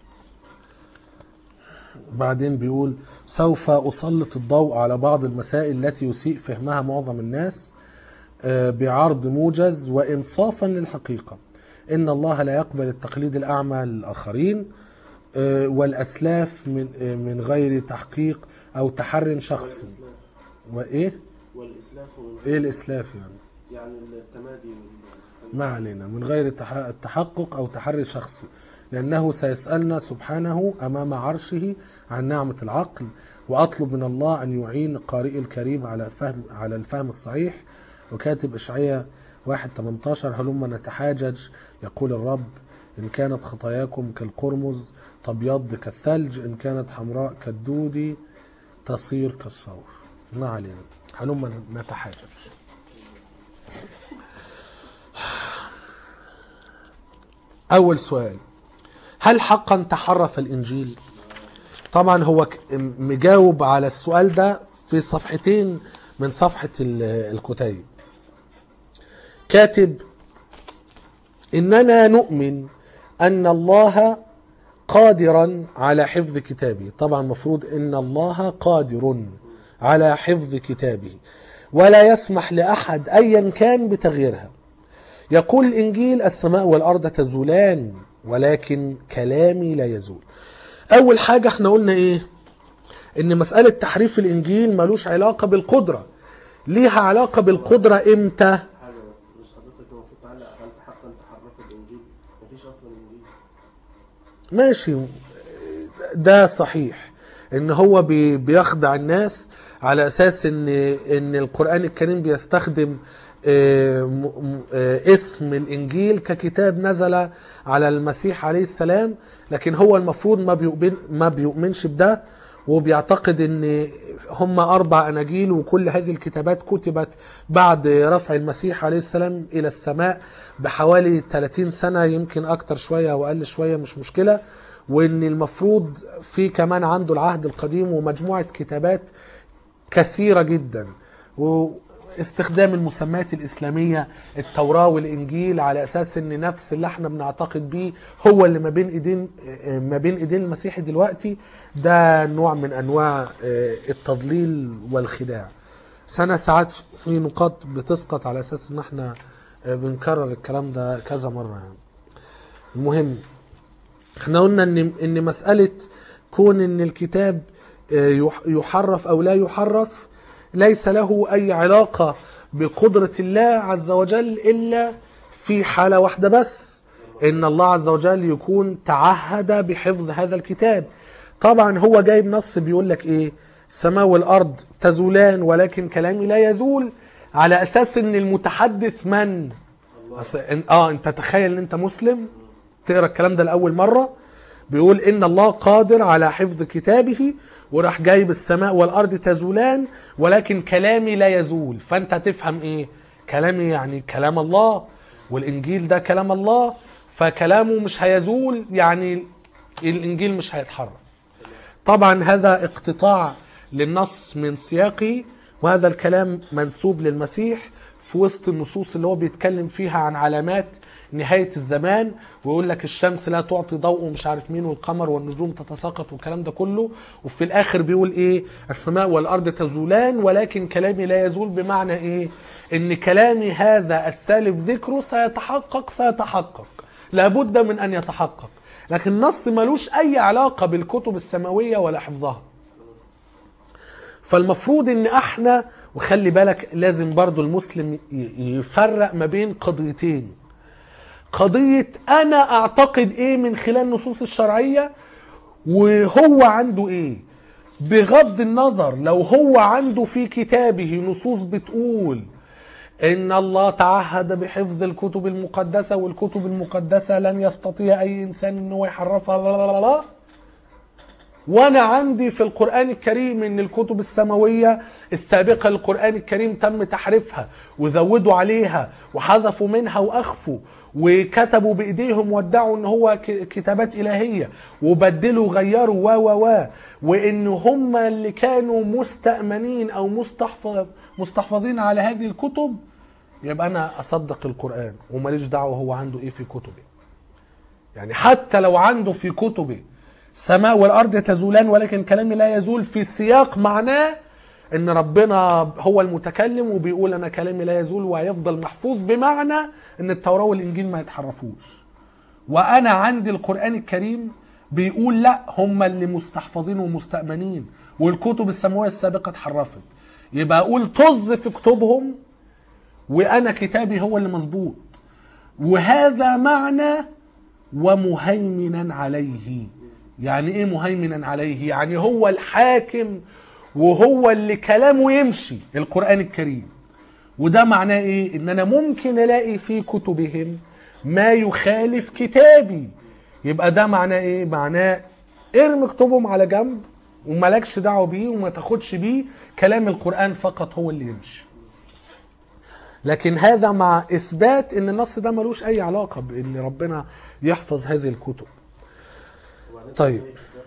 بعدين بيقول سوف أسلط الضوء على بعض المسائل التي يسيء فهمها معظم الناس بعرض موجز وإنصافا للحقيقة. إن الله لا يقبل التقليد الأعمى للآخرين والأسلاف من من غير تحقيق أو تحري شخصي. وإيه؟ والإسلاف إيه الإسلاف يعني؟ يعني التمادي. ما علينا، من غير التحقق أو تحري شخصي، لأنه سيسألنا سبحانه أمام عرشه عن نعمة العقل. وأطلب من الله أن يعين قارئ الكريم على فهم على الفهم الصحيح. وكاتب إشعياء واحد ثمانية عشر هلما نتحاجج يقول الرب إن كانت خطاياكم كالقرمز تبيض كالثلج، إن كانت حمراء كالدود تصير كالصور. ما علينا، هلما نتحاجج. أول سؤال، هل حقا تحرف الإنجيل؟ طبعا هو مجاوب على السؤال ده في صفحتين من صفحة الكتيب. كاتب إننا نؤمن أن الله قادرا على حفظ كتابه. طبعا مفروض إن الله قادر على حفظ كتابه ولا يسمح لأحد أيا كان بتغييرها. يقول الإنجيل السماء والأرض تزولان ولكن كلامي لا يزول. أول حاجة احنا قلنا إيه؟ إن مسألة تحريف الإنجيل ملوش علاقة بالقدرة، ليها علاقة بالقدرة إمتى؟ ماشي، ده صحيح ان هو بيخدع الناس على اساس ان ان القرآن الكريم بيستخدم اسم الانجيل ككتاب نزل على المسيح عليه السلام، لكن هو المفروض ما بيؤمن ما بيؤمنش بده، وبيعتقد ان هم اربع اناجيل وكل هذه الكتابات كتبت بعد رفع المسيح عليه السلام الى السماء بحوالي ثلاثين سنة، يمكن اكتر شوية او اقل شوية مش مشكلة، وان المفروض في كمان عنده العهد القديم ومجموعة كتابات كثيرة جدا، واستخدام المسميات الاسلامية التوراة والانجيل على اساس ان نفس اللي احنا بنعتقد بيه هو اللي ما بين ايدين ما بين ايدين المسيح دلوقتي. ده نوع من انواع التضليل والخداع. سنة ساعات في نقاط بتسقط على اساس ان احنا بنكرر الكلام ده كذا مرة يعني. المهم احنا قلنا ان ان مسألة كون ان الكتاب يحرف او لا يحرف ليس له اي علاقة بقدرة الله عز وجل الا في حالة واحدة بس، ان الله عز وجل يكون تعهد بحفظ هذا الكتاب. طبعا هو جايب نص بيقول لك ايه؟ السماء والارض تزولان ولكن كلامي لا يزول، على اساس ان المتحدث من؟ اه انت تخيل ان انت مسلم تقرا الكلام ده لاول مره، بيقول إن الله قادر على حفظ كتابه، وراح جايب السماء والأرض تزولان ولكن كلامي لا يزول. فأنت تفهم إيه؟ كلامي يعني كلام الله، والإنجيل ده كلام الله، فكلامه مش هيزول، يعني الإنجيل مش هيتحرف. طبعا هذا اقتطاع للنص من سياقه، وهذا الكلام منسوب للمسيح في وسط النصوص اللي هو بيتكلم فيها عن علامات نهاية الزمان، ويقول لك الشمس لا تعطي ضوء ومش عارف مين، والقمر والنجوم تتساقط والكلام ده كله. وفي الآخر بيقول إيه؟ السماء والأرض تزولان ولكن كلامي لا يزول. بمعنى إيه؟ إن كلامي هذا السالف ذكره سيتحقق سيتحقق لابد من أن يتحقق، لكن النص ملوش أي علاقة بالكتب السماوية ولا حفظها. فالمفروض ان احنا، وخلي بالك لازم برضو المسلم يفرق ما بين قضيتين: قضية انا اعتقد ايه من خلال النصوص الشرعية، وهو عنده ايه. بغض النظر لو هو عنده في كتابه نصوص بتقول ان الله تعهد بحفظ الكتب المقدسة والكتب المقدسة لن يستطيع اي انسان ان هو يحرفها، لا لا لا لا، وانا عندي في القرآن الكريم ان الكتب السماوية السابقة للقرآن الكريم تم تحريفها وزودوا عليها وحذفوا منها واخفوا وكتبوا بايديهم وادعوا ان هو كتابات الهية وبدلوا وغيروا و و و وان هم اللي كانوا مستأمنين او مستحفظ مستحفظين على هذه الكتب، يبقى انا اصدق القرآن وماليش دعوة هو عنده ايه في كتبه. يعني حتى لو عنده في كتبه السماء والأرض تزولان ولكن كلامي لا يزول، في سياق معناه ان ربنا هو المتكلم وبيقول انا كلامي لا يزول وهيفضل محفوظ، بمعنى ان التوراة والانجيل ما يتحرفوش. وانا عندي القرآن الكريم بيقول لا، هم اللي مستحفظين ومستأمنين والكتب السماوية السابقة اتحرفت، يبقى اقول طز في كتبهم وانا كتابي هو اللي مظبوط. وهذا معنى ومهيمنا عليه. يعني ايه مهيمنا عليه؟ يعني هو الحاكم وهو اللي كلامه يمشي، القرآن الكريم. وده معناه ايه؟ ان انا ممكن الاقي في كتبهم ما يخالف كتابي، يبقى ده معناه ايه؟ معناه ارمي كتبهم على جنب ومالكش دعوه بيه وما تاخدش بيه، كلام القرآن فقط هو اللي يمشي. لكن هذا مع اثبات ان النص ده ملوش اي علاقه بان ربنا يحفظ هذه الكتب. طيب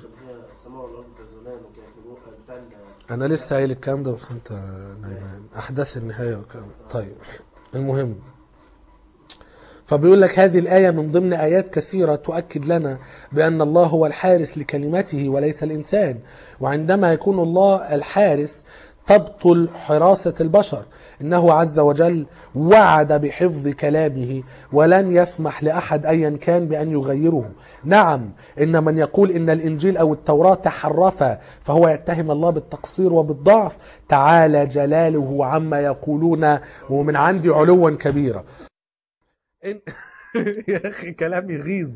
انا لسه قايل الكلام ده بس انت نايمان، احداث النهايه وكلام. طيب المهم، فبيقول لك هذه الآية من ضمن آيات كثيرة تؤكد لنا بأن الله هو الحارس لكلمته وليس الإنسان، وعندما يكون الله الحارس تبطل حراسة البشر. إنه عز وجل وعد بحفظ كلامه ولن يسمح لأحد أيا كان بأن يغيره. نعم، إن من يقول إن الإنجيل أو التوراة تحرفا فهو يتهم الله بالتقصير وبالضعف، تعالى جلاله عما يقولون ومن عندي علوا كبيرا. يا أخي كلام يغيظ.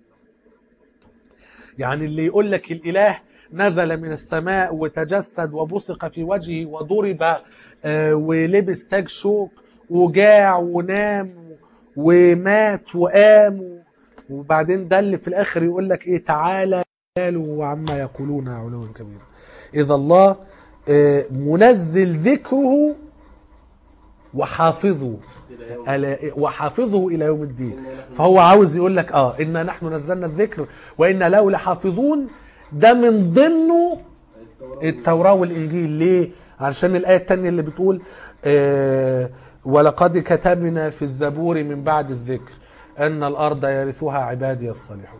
يعني اللي يقول لك الإله نزل من السماء وتجسد وبصق في وجهه وضرب ولبس تاج شوك وجاع ونام ومات وقام، وبعدين ده اللي في الآخر يقول لك إيه؟ تعالى قالوا عما يقولون علوا كبيرا. إذا الله منزل ذكره وحافظه وحافظه إلى يوم الدين، فهو عاوز يقول لك آه إنا نحن نزلنا الذكر وإنا له لحافظون. ده من ضمنه التوراة والإنجيل. ليه؟ علشان الآية التانية اللي بتقول آه ولقد كتبنا في الزبور من بعد الذكر أن الأرض يرثها عبادي الصالحون.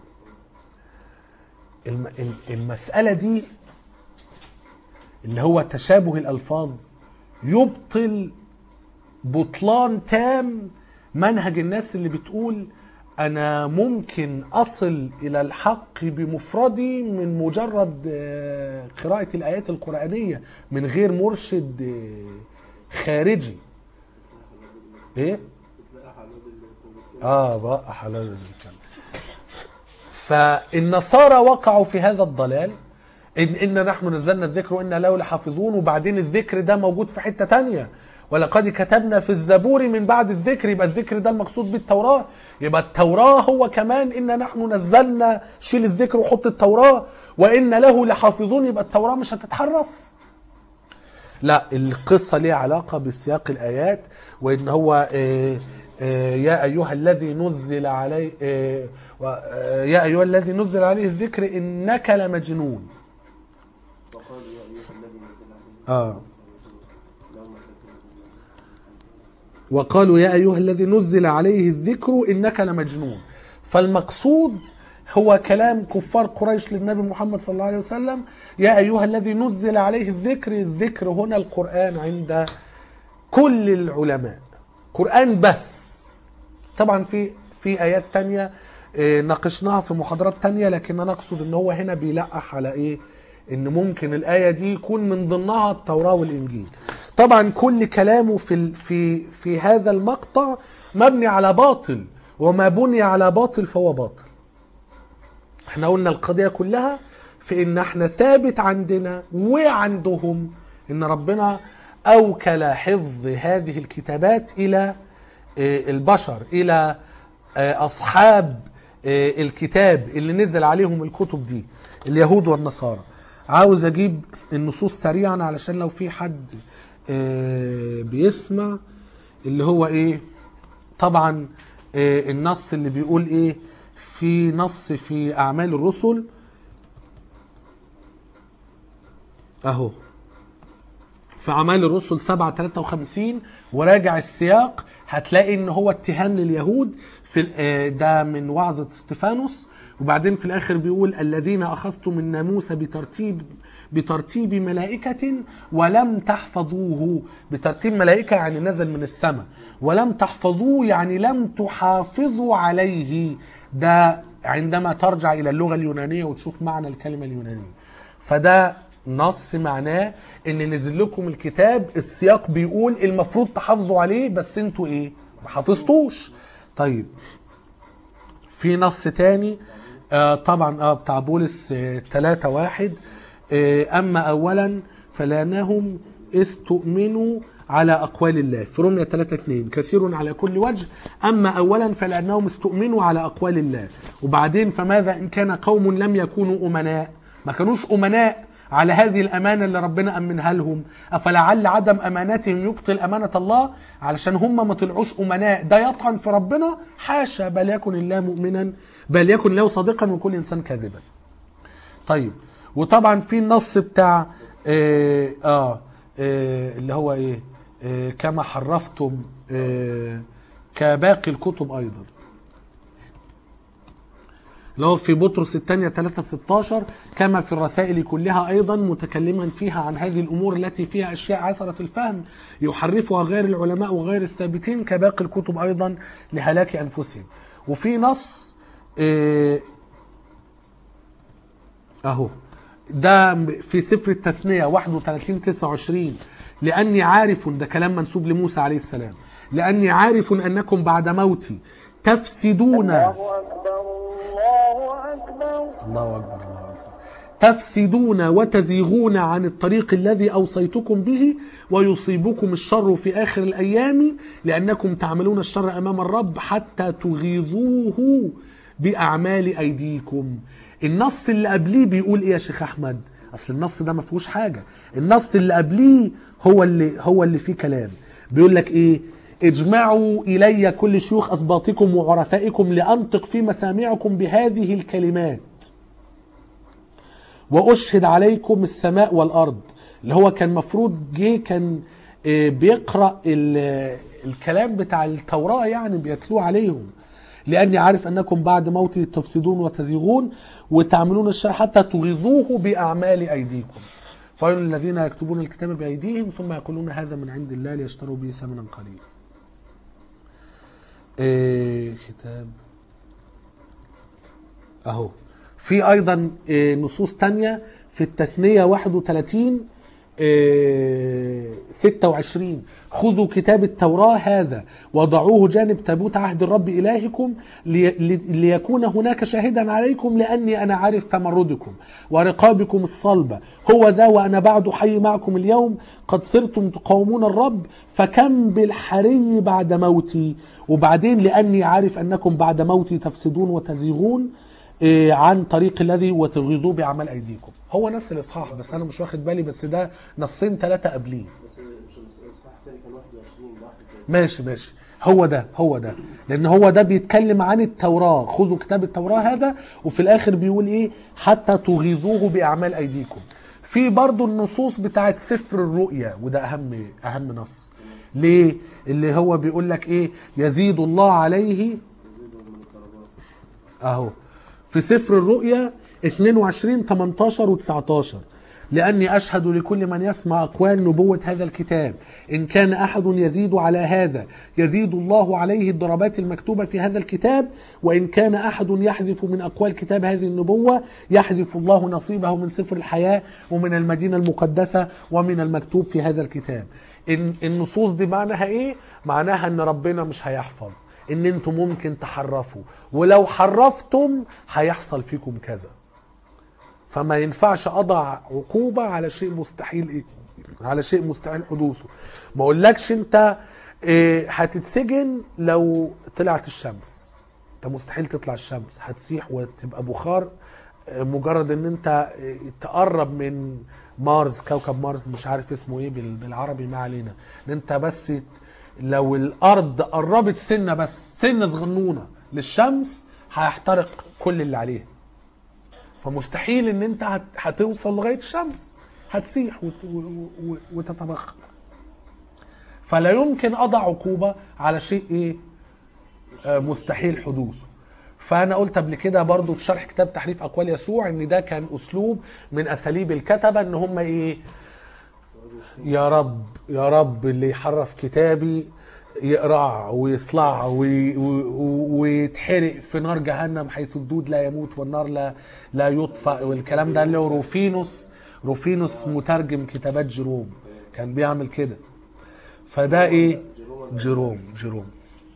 المسألة دي اللي هو تشابه الألفاظ يبطل بطلان تام منهج الناس اللي بتقول أنا ممكن أصل إلى الحق بمفردي من مجرد قراءة الآيات القرآنية من غير مرشد خارجي. إيه؟ آه بقى حلال الكلام. فالنصارى وقعوا في هذا الضلال، إن إن نحن نزلنا الذكر وإنا له لحافظون، وبعدين الذكر ده موجود في حتة تانية ولقد كتبنا في الزبور من بعد الذكر، يبقى الذكر ده المقصود بالتوراة. يبقى التوراة هو كمان إن نحن نزلنا، شيل الذكر وحط التوراة، وإن له لحافظون، يبقى التوراة مش هتتحرف. لا، القصة ليها علاقة بسياق الآيات، وإن هو آه آه يا أيها الذي نزل عليه آه يا أيها الذي نزل عليه الذكر إنك لمجنون. وقالوا يا أيها الذي نزل عليه آه وقالوا يا أيها الذي نزل عليه الذكر إنك لمجنون. فالمقصود هو كلام كفار قريش للنبي محمد صلى الله عليه وسلم، يا أيها الذي نزل عليه الذكر. الذكر هنا القرآن عند كل العلماء، قرآن بس. طبعا في في آيات تانية ناقشناها في محاضرات تانية، لكن أنا أقصد إن هو هنا بيلقح على إيه؟ إن ممكن الآية دي يكون من ضمنها التوراة والإنجيل. طبعا كل كلامه في في في هذا المقطع مبني على باطل، وما بني على باطل فهو باطل. احنا قلنا القضية كلها في ان احنا ثابت عندنا وعندهم ان ربنا اوكل حفظ هذه الكتابات الى البشر، الى اصحاب الكتاب اللي نزل عليهم الكتب دي، اليهود والنصارى. عاوز اجيب النصوص سريعا علشان لو في حد بيسمع، اللي هو ايه؟ طبعا النص اللي بيقول ايه؟ في نص في أعمال الرسل أهو، في أعمال الرسل سبعة ثلاثة وخمسين، وراجع السياق هتلاقي إن هو اتهام لليهود في ده من وعظة استفانوس. وبعدين في الآخر بيقول الذين أخذتم الناموس بترتيب بترتيب ملائكة ولم تحفظوه. بترتيب ملائكة يعني نزل من السماء، ولم تحفظوه يعني لم تحافظوا عليه. ده عندما ترجع إلى اللغة اليونانية وتشوف معنى الكلمة اليونانية، فده نص معناه ان نزل لكم الكتاب، السياق بيقول المفروض تحافظوا عليه، بس انتوا ايه؟ ما حافظتوش. طيب في نص تاني آه طبعا اه بتاع بولس آه ثلاثة واحد، آه اما اولا فلانهم استؤمنوا على أقوال الله. في رومية ثلاثة اثنين كثير على كل وجه، أما أولا فلأنهم استؤمنوا على أقوال الله. وبعدين فماذا إن كان قوم لم يكونوا أمناء؟ ما كانوش أمناء على هذه الأمانة اللي ربنا أمنها لهم، أفلعل عدم أمانتهم يبطل أمانة الله؟ علشان هم ما طلعوش أمناء ده يطعن في ربنا؟ حاشا، بل يكن الله مؤمنا، بل يكن الله صادقا وكل إنسان كاذبا. طيب وطبعا في النص بتاع آه, آه, آه اللي هو إيه؟ آه كما حرفتم آه كباقي الكتب أيضا، لو في بطرس الثانية ثلاثة ستاشر كما في الرسائل كلها أيضا، متكلما فيها عن هذه الأمور التي فيها أشياء عسرة الفهم يحرفها غير العلماء وغير الثابتين كباقي الكتب أيضا لهلاك أنفسهم. وفي نص آه أهو ده في سفر التثنية واحد وثلاثين تسعة وعشرين، لأني عارف، ده كلام منسوب لموسى عليه السلام، لأني عارف أنكم بعد موتي تفسدون. الله أكبر الله أكبر الله أكبر تفسدون وتزيغون عن الطريق الذي أوصيتكم به، ويصيبكم الشر في آخر الأيام، لأنكم تعملون الشر أمام الرب حتى تغيظوه بأعمال أيديكم. النص اللي قبليه بيقول إيه يا شيخ أحمد؟ أصل النص ده ما فيهوش حاجة، النص اللي قبليه هو اللي هو اللي فيه كلام. بيقول لك إيه؟ اجمعوا إلي كل شيوخ أسباطكم وعرفائكم لأنطق في مسامعكم بهذه الكلمات وأشهد عليكم السماء والأرض. اللي هو كان مفروض جه كان بيقرأ الكلام بتاع التوراة، يعني بيتلوه عليهم، لأني عارف أنكم بعد موتي تفسدون وتزيغون وتعملون الشر حتى تغيظوه بأعمال أيديكم. فويل الذين يكتبون الكتاب بأيديهم ثم يقولون هذا من عند الله ليشتروا به ثمنا قليلا. إيه كتاب اهو. في ايضا إيه نصوص تانية في التثنية واحد وثلاثين ستة وعشرين خذوا كتاب التوراة هذا وضعوه جانب تابوت عهد الرب إلهكم لي ليكون هناك شاهدا عليكم لأني أنا عارف تمردكم ورقابكم الصلبة هو ذا وأنا بعد حي معكم اليوم قد صرتم تقاومون الرب فكم بالحري بعد موتي وبعدين لأني عارف أنكم بعد موتي تفسدون وتزيغون عن طريق الذي وتغيظوا بأعمال أيديكم. هو نفس الإصحاح بس أنا مش واخد بالي بس ده نصين ثلاثة قبليه. بس مش الاصحاح الثاني كان واحد وعشرين واحد وثلاثين. ماشي ماشي هو ده هو ده لأن هو ده بيتكلم عن التوراة خذوا كتاب التوراة هذا وفي الآخر بيقول إيه حتى تغيظوه بأعمال أيديكم. في برضو النصوص بتاعت سفر الرؤيا وده أهم أهم نص. ليه؟ اللي هو بيقول لك إيه يزيد الله عليه أهو في سفر الرؤيا اثنين وعشرين ثمانية عشر و19 لأني أشهد لكل من يسمع أقوال نبوة هذا الكتاب إن كان أحد يزيد على هذا يزيد الله عليه الضربات المكتوبة في هذا الكتاب وإن كان أحد يحذف من أقوال كتاب هذه النبوة يحذف الله نصيبه من سفر الحياة ومن المدينة المقدسة ومن المكتوب في هذا الكتاب. إن النصوص دي معناها إيه؟ معناها أن ربنا مش هيحفظ ان انتم ممكن تحرفوا ولو حرفتم هيحصل فيكم كذا فما ينفعش اضع عقوبة على شيء مستحيل ايه على شيء مستحيل حدوثه. ما اقولكش انت إيه هتتسجن لو طلعت الشمس انت مستحيل تطلع الشمس هتسيح وتبقى بخار مجرد ان انت تقرب من مارس كوكب مارس مش عارف اسمه ايه بالعربي ما علينا ان انت بس لو الارض قربت سنه بس سنه صغنونه للشمس هيحترق كل اللي عليها فمستحيل ان انت هتوصل لغايه الشمس هتسيح وتتبخر. فلا يمكن اضع عقوبه على شيء ايه مستحيل حدوثه. فانا قلت قبل كده برضو في شرح كتاب تحريف اقوال يسوع ان ده كان اسلوب من اساليب الكتبه ان هم ايه يا رب يا رب اللي يحرف كتابي يقرع ويصلع ويتحرق في نار جهنم حيث الدود لا يموت والنار لا لا يطفأ والكلام ده اللي هو روفينوس روفينوس مترجم كتابات جيروم كان بيعمل كده. فده ايه جيروم جيروم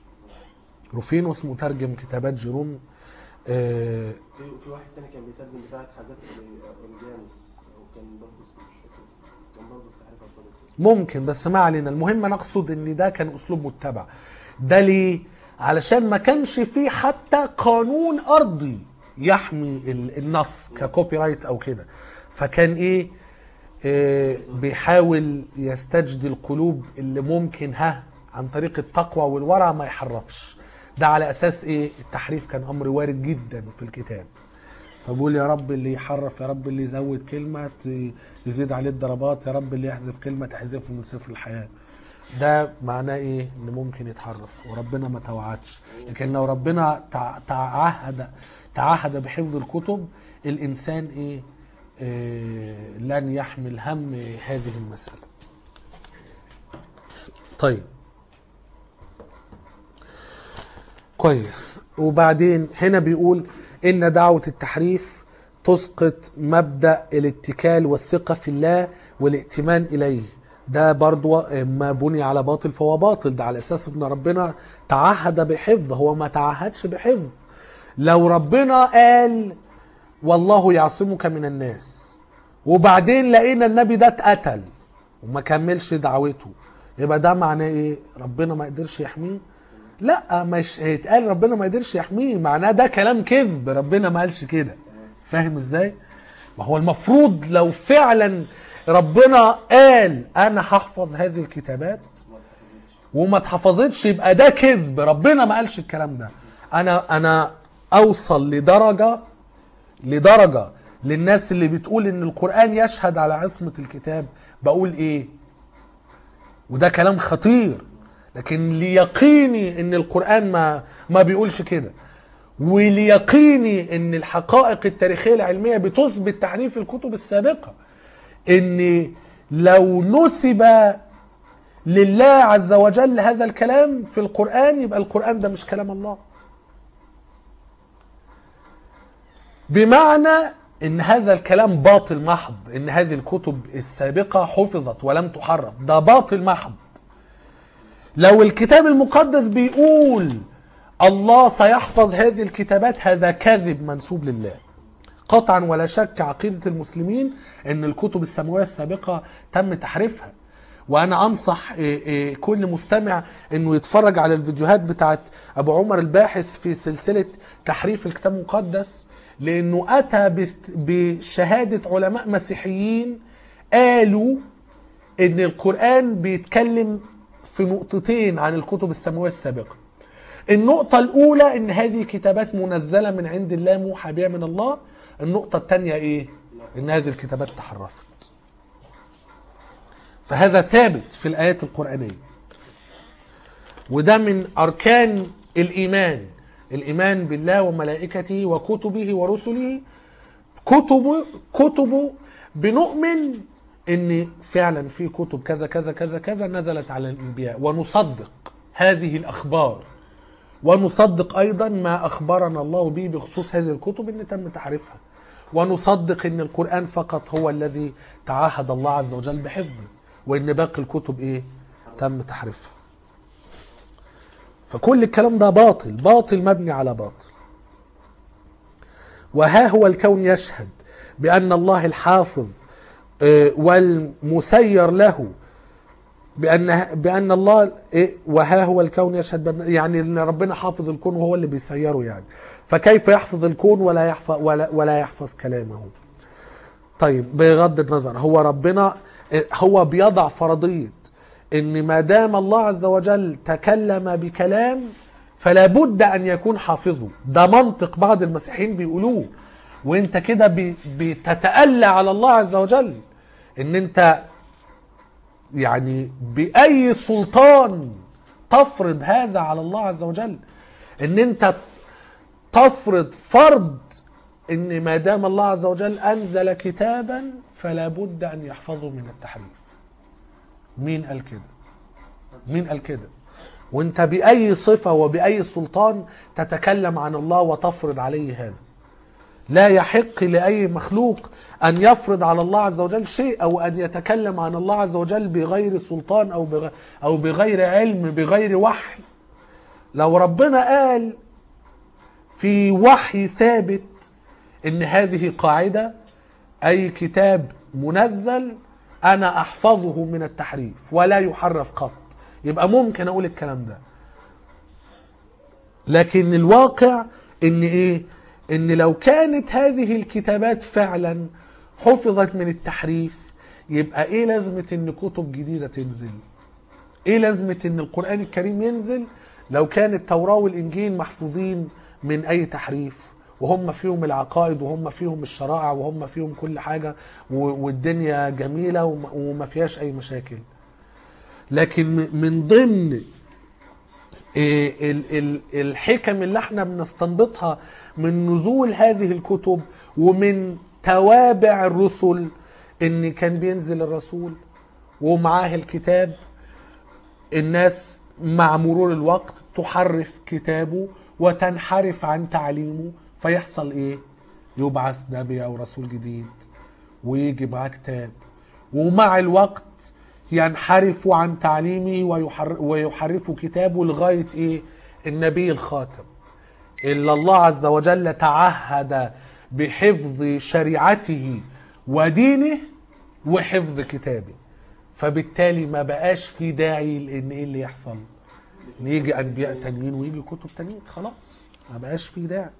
روفينوس مترجم كتابات جيروم. آه في في واحد تاني كان بيترجم بتاعت حاجات اورجانوس وكان برضه اسمه مش فاكر اسمه كان برضه في تحريف اقوال يسوع ممكن بس ما علينا. المهم نقصد ان ده كان اسلوب متبع. ده ليه؟ علشان ما كانش فيه حتى قانون ارضي يحمي النص ككوبي رايت او كده. فكان ايه آه بيحاول يستجدي القلوب اللي ممكن ها عن طريق التقوى والورع ما يحرفش. ده على اساس ايه التحريف كان امر وارد جدا في الكتاب. فبقول يا رب اللي يحرف يا رب اللي يزود كلمة يزيد عليه الضربات يا رب اللي يحذف كلمة تحذفه من سفر الحياة. ده معناه ايه ان ممكن يتحرف وربنا ما توعدش. لكن لو ربنا تعهد تعهد بحفظ الكتب الانسان ايه, إيه لن يحمل هم هذه المسألة. طيب كويس. وبعدين هنا بيقول إن دعوة التحريف تسقط مبدأ الاتكال والثقة في الله والائتمان إليه. ده برضو ما بني على باطل فهو باطل. ده على أساس إن ربنا تعهد بحفظ هو ما تعهدش بحفظ. لو ربنا قال والله يعصمك من الناس وبعدين لقينا النبي ده اتقتل وما كملش دعوته يبقى ده معناه إيه؟ ربنا ما قدرش يحميه؟ لا مش هيتقال ربنا ما قدرش يحميه معناه ده كلام كذب. ربنا ما قالش كده. فاهم ازاي؟ ما هو المفروض لو فعلا ربنا قال انا هحفظ هذه الكتابات وما اتحفظتش يبقى ده كذب. ربنا ما قالش الكلام ده. انا انا اوصل لدرجه لدرجه للناس اللي بتقول ان القرآن يشهد على عصمة الكتاب بقول ايه؟ وده كلام خطير. لكن ليقيني ان القرآن ما ما بيقولش كده وليقيني ان الحقائق التاريخية العلمية بتثبت تحريف الكتب السابقة ان لو نسب لله عز وجل هذا الكلام في القرآن يبقى القرآن ده مش كلام الله. بمعنى ان هذا الكلام باطل محض، ان هذه الكتب السابقة حفظت ولم تحرف، ده باطل محض. لو الكتاب المقدس بيقول الله سيحفظ هذه الكتابات، هذا كذب منسوب لله قطعا ولا شك. عقيدة المسلمين ان الكتب السماوية السابقة تم تحريفها. وانا انصح كل مستمع انه يتفرج على الفيديوهات بتاعت ابو عمر الباحث في سلسلة تحريف الكتاب المقدس، لانه اتى بشهادة علماء مسيحيين قالوا ان القرآن بيتكلم في نقطتين عن الكتب السماوية السابقة. النقطة الاولى ان هذه كتابات منزلة من عند الله موحى بها من الله. النقطة الثانية ايه؟ ان هذه الكتابات تحرفت. فهذا ثابت في الآيات القرآنية، وده من أركان الإيمان. الإيمان بالله وملائكته وكتبه ورسله. كتبه كتبه بنؤمن إن فعلا في كتب كذا كذا كذا كذا نزلت على الأنبياء، ونصدق هذه الأخبار، ونصدق أيضا ما أخبرنا الله به بخصوص هذه الكتب إن تم تحريفها، ونصدق إن القرآن فقط هو الذي تعهد الله عز وجل بحفظه، وإن باقي الكتب إيه؟ تم تحريفها. فكل الكلام ده باطل، باطل مبني على باطل. وها هو الكون يشهد بأن الله الحافظ والمسير له، بأن بأن الله إيه؟ وها هو الكون يشهد، يعني ان ربنا حافظ الكون وهو اللي بيسيره يعني. فكيف يحفظ الكون ولا يحفظ ولا ولا يحفظ كلامه؟ طيب بغض النظر، هو ربنا هو بيضع فرضية ان ما دام الله عز وجل تكلم بكلام فلا بد ان يكون حافظه. ده منطق بعض المسيحيين بيقولوه، وانت كده بتتألى على الله عز وجل. ان انت يعني بأي سلطان تفرض هذا على الله عز وجل؟ ان انت تفرض فرض ان ما دام الله عز وجل انزل كتابا فلا بد ان يحفظه من التحريف. مين قال كده؟ مين قال كده؟ وانت بأي صفة وبأي سلطان تتكلم عن الله وتفرض عليه هذا؟ لا يحق لأي مخلوق أن يفرض على الله عز وجل شيء، أو أن يتكلم عن الله عز وجل بغير سلطان أو بغير, أو بغير علم، بغير وحي. لو ربنا قال في وحي ثابت إن هذه قاعدة، أي كتاب منزل أنا أحفظه من التحريف ولا يحرف قط، يبقى ممكن أقول الكلام ده. لكن الواقع إن إيه؟ إن لو كانت هذه الكتابات فعلا حفظت من التحريف، يبقى إيه لازمة إن كتب جديدة تنزل؟ إيه لازمة إن القرآن الكريم ينزل لو كان التوراة والإنجيل محفوظين من أي تحريف، وهم فيهم العقائد وهم فيهم الشرائع وهم فيهم كل حاجة، والدنيا جميلة وما فيهاش أي مشاكل؟ لكن من ضمن الحكم اللي احنا بنستنبطها من نزول هذه الكتب ومن توابع الرسل، ان كان بينزل الرسول ومعاه الكتاب، الناس مع مرور الوقت تحرف كتابه وتنحرف عن تعليمه، فيحصل ايه؟ يبعث نبي او رسول جديد ويجي معاه كتاب، ومع الوقت ينحرف عن تعليمه ويحرف كتابه لغاية ايه؟ النبي الخاتم إلا الله عز وجل تعهد بحفظ شريعته ودينه وحفظ كتابه. فبالتالي ما بقاش في داعي لان ايه اللي يحصل؟ ان يجي انبياء تانيين ويجي كتب تانيين، خلاص ما بقاش في داعي.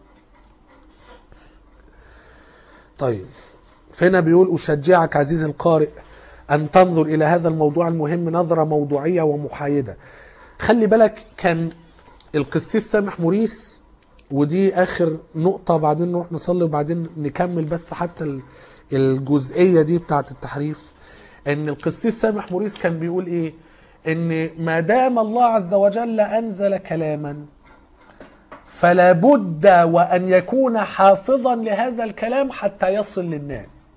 طيب فهنا بيقول أشجعك عزيزي القارئ أن تنظر إلى هذا الموضوع المهم نظرة موضوعية ومحايدة. خلي بالك، كان القسيس سامح موريس، ودي آخر نقطة بعدين نروح نصلي وبعدين نكمل بس حتى الجزئية دي بتاعت التحريف، ان القسيس سامح موريس كان بيقول ايه؟ ان ما دام الله عز وجل أنزل كلاما فلا بد وأن يكون حافظا لهذا الكلام حتى يصل للناس.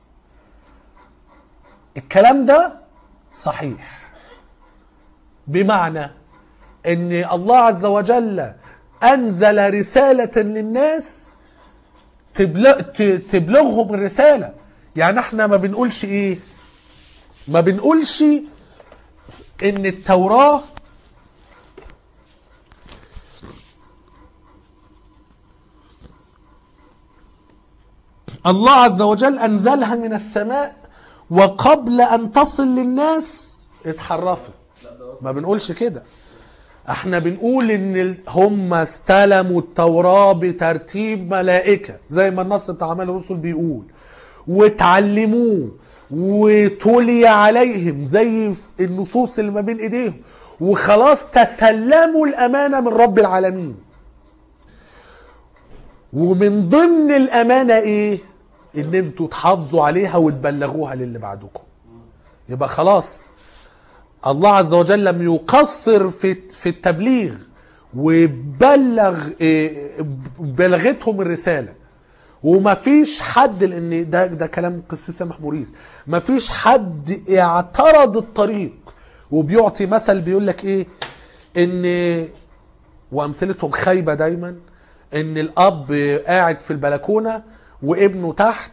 الكلام ده صحيح، بمعنى ان الله عز وجل انزل رسالة للناس تبلغ تبلغهم الرسالة. يعني احنا ما بنقولش ايه، ما بنقولش ان التوراة الله عز وجل انزلها من السماء وقبل ان تصل للناس اتحرفت، ما بنقولش كده. احنا بنقول ان هم استلموا التوراة بترتيب ملائكة زي ما النص بتاع اعمال الرسل بيقول، وتعلموه وتولي عليهم زي النصوص اللي ما بين ايديهم، وخلاص تسلموا الامانة من رب العالمين. ومن ضمن الامانة ايه؟ ان انتوا تحافظوا عليها وتبلغوها للي بعدكم. يبقى خلاص الله عز وجل لم يقصر في في التبليغ، وبلغ بلغتهم الرسالة. وما فيش حد، لان ده ده كلام قسيس سامح موريس، ما فيش حد اعترض الطريق. وبيعطي مثل بيقول لك ايه، ان وامثلتهم خايبة دايما، ان الاب قاعد في البلكونة وابنه تحت،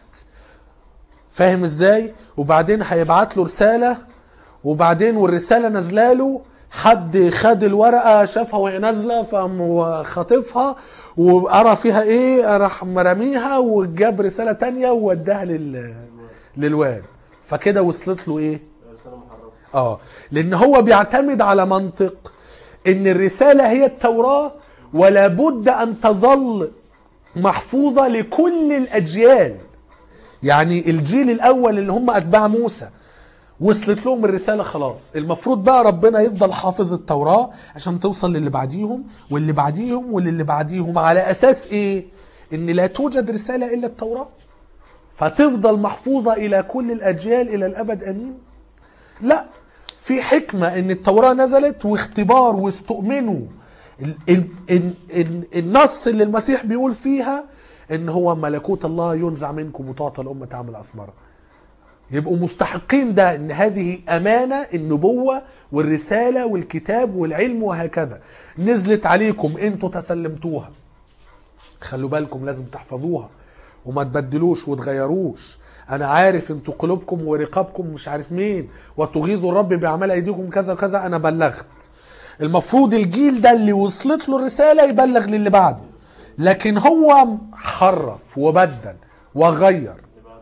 فاهم ازاي؟ وبعدين هيبعت له رسالة، وبعدين والرسالة نزلاله، حد خد الورقة شافها وهي نازلة فقام خاطفها وقرا فيها ايه، راح مرميها وجاب رسالة تانية ووداها لل... للواد. فكده وصلت له ايه؟ رسالة محرفة. اه لان هو بيعتمد على منطق ان الرسالة هي التوراة، ولا بد ان تظل محفوظة لكل الاجيال. يعني الجيل الاول اللي هم اتباع موسى وصلت لهم الرسالة خلاص، المفروض بقى ربنا يفضل حافظ التوراة عشان توصل للي بعديهم واللي بعديهم واللي بعديهم، على اساس ايه؟ ان لا توجد رسالة الا التوراة، فتفضل محفوظة الى كل الاجيال الى الابد. امين. لا، في حكمة ان التوراة نزلت واختبار واستؤمنوا ال ال ال ال النص اللي المسيح بيقول فيها ان هو ملكوت الله ينزع منكم وتعطى الامة تعمل اثمارها. يبقوا مستحقين ده، ان هذه امانة النبوة والرسالة والكتاب والعلم وهكذا نزلت عليكم، انتوا تسلمتوها، خلوا بالكم لازم تحفظوها وما تبدلوش وتغيروش. انا عارف انتوا قلوبكم ورقابكم مش عارف مين، وتغيظوا الرب باعمال ايديكم كذا وكذا، انا بلغت. المفروض الجيل ده اللي وصلت له الرسالة يبلغ للي بعده، لكن هو حرف وبدل وغير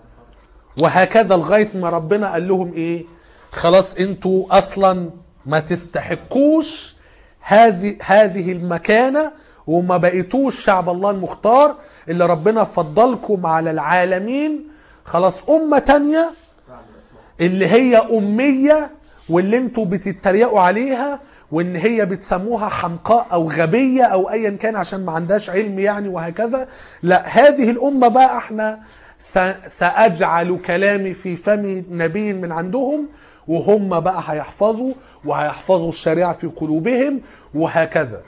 وهكذا لغاية ما ربنا قال لهم ايه، خلاص انتوا اصلا ما تستحقوش هذه هذه المكانة، وما بقيتوش شعب الله المختار اللي ربنا فضلكم على العالمين. خلاص امة تانية اللي هي امية، واللي انتوا بتتريقوا عليها وان هي بتسموها حمقاء او غبية او ايا كان عشان ما عندهاش علم يعني وهكذا. لا، هذه الامة بقى احنا سأجعل كلامي في فم نبي من عندهم، وهم بقى هيحفظوا وهيحفظوا الشريعة في قلوبهم وهكذا.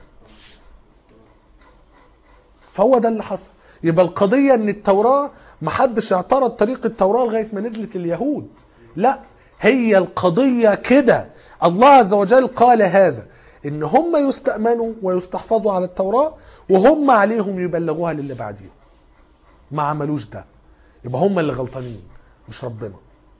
فهو ده اللي حصل. يبقى القضية ان التوراة محدش اعترض طريق التوراة لغاية ما نزلت اليهود، لا، هي القضية كده. الله عز وجل قال هذا، ان هم يستأمنوا ويستحفظوا على التوراة، وهم عليهم يبلغوها للي بعدين. ما عملوش ده، يبقى هم اللي غلطانين مش ربنا.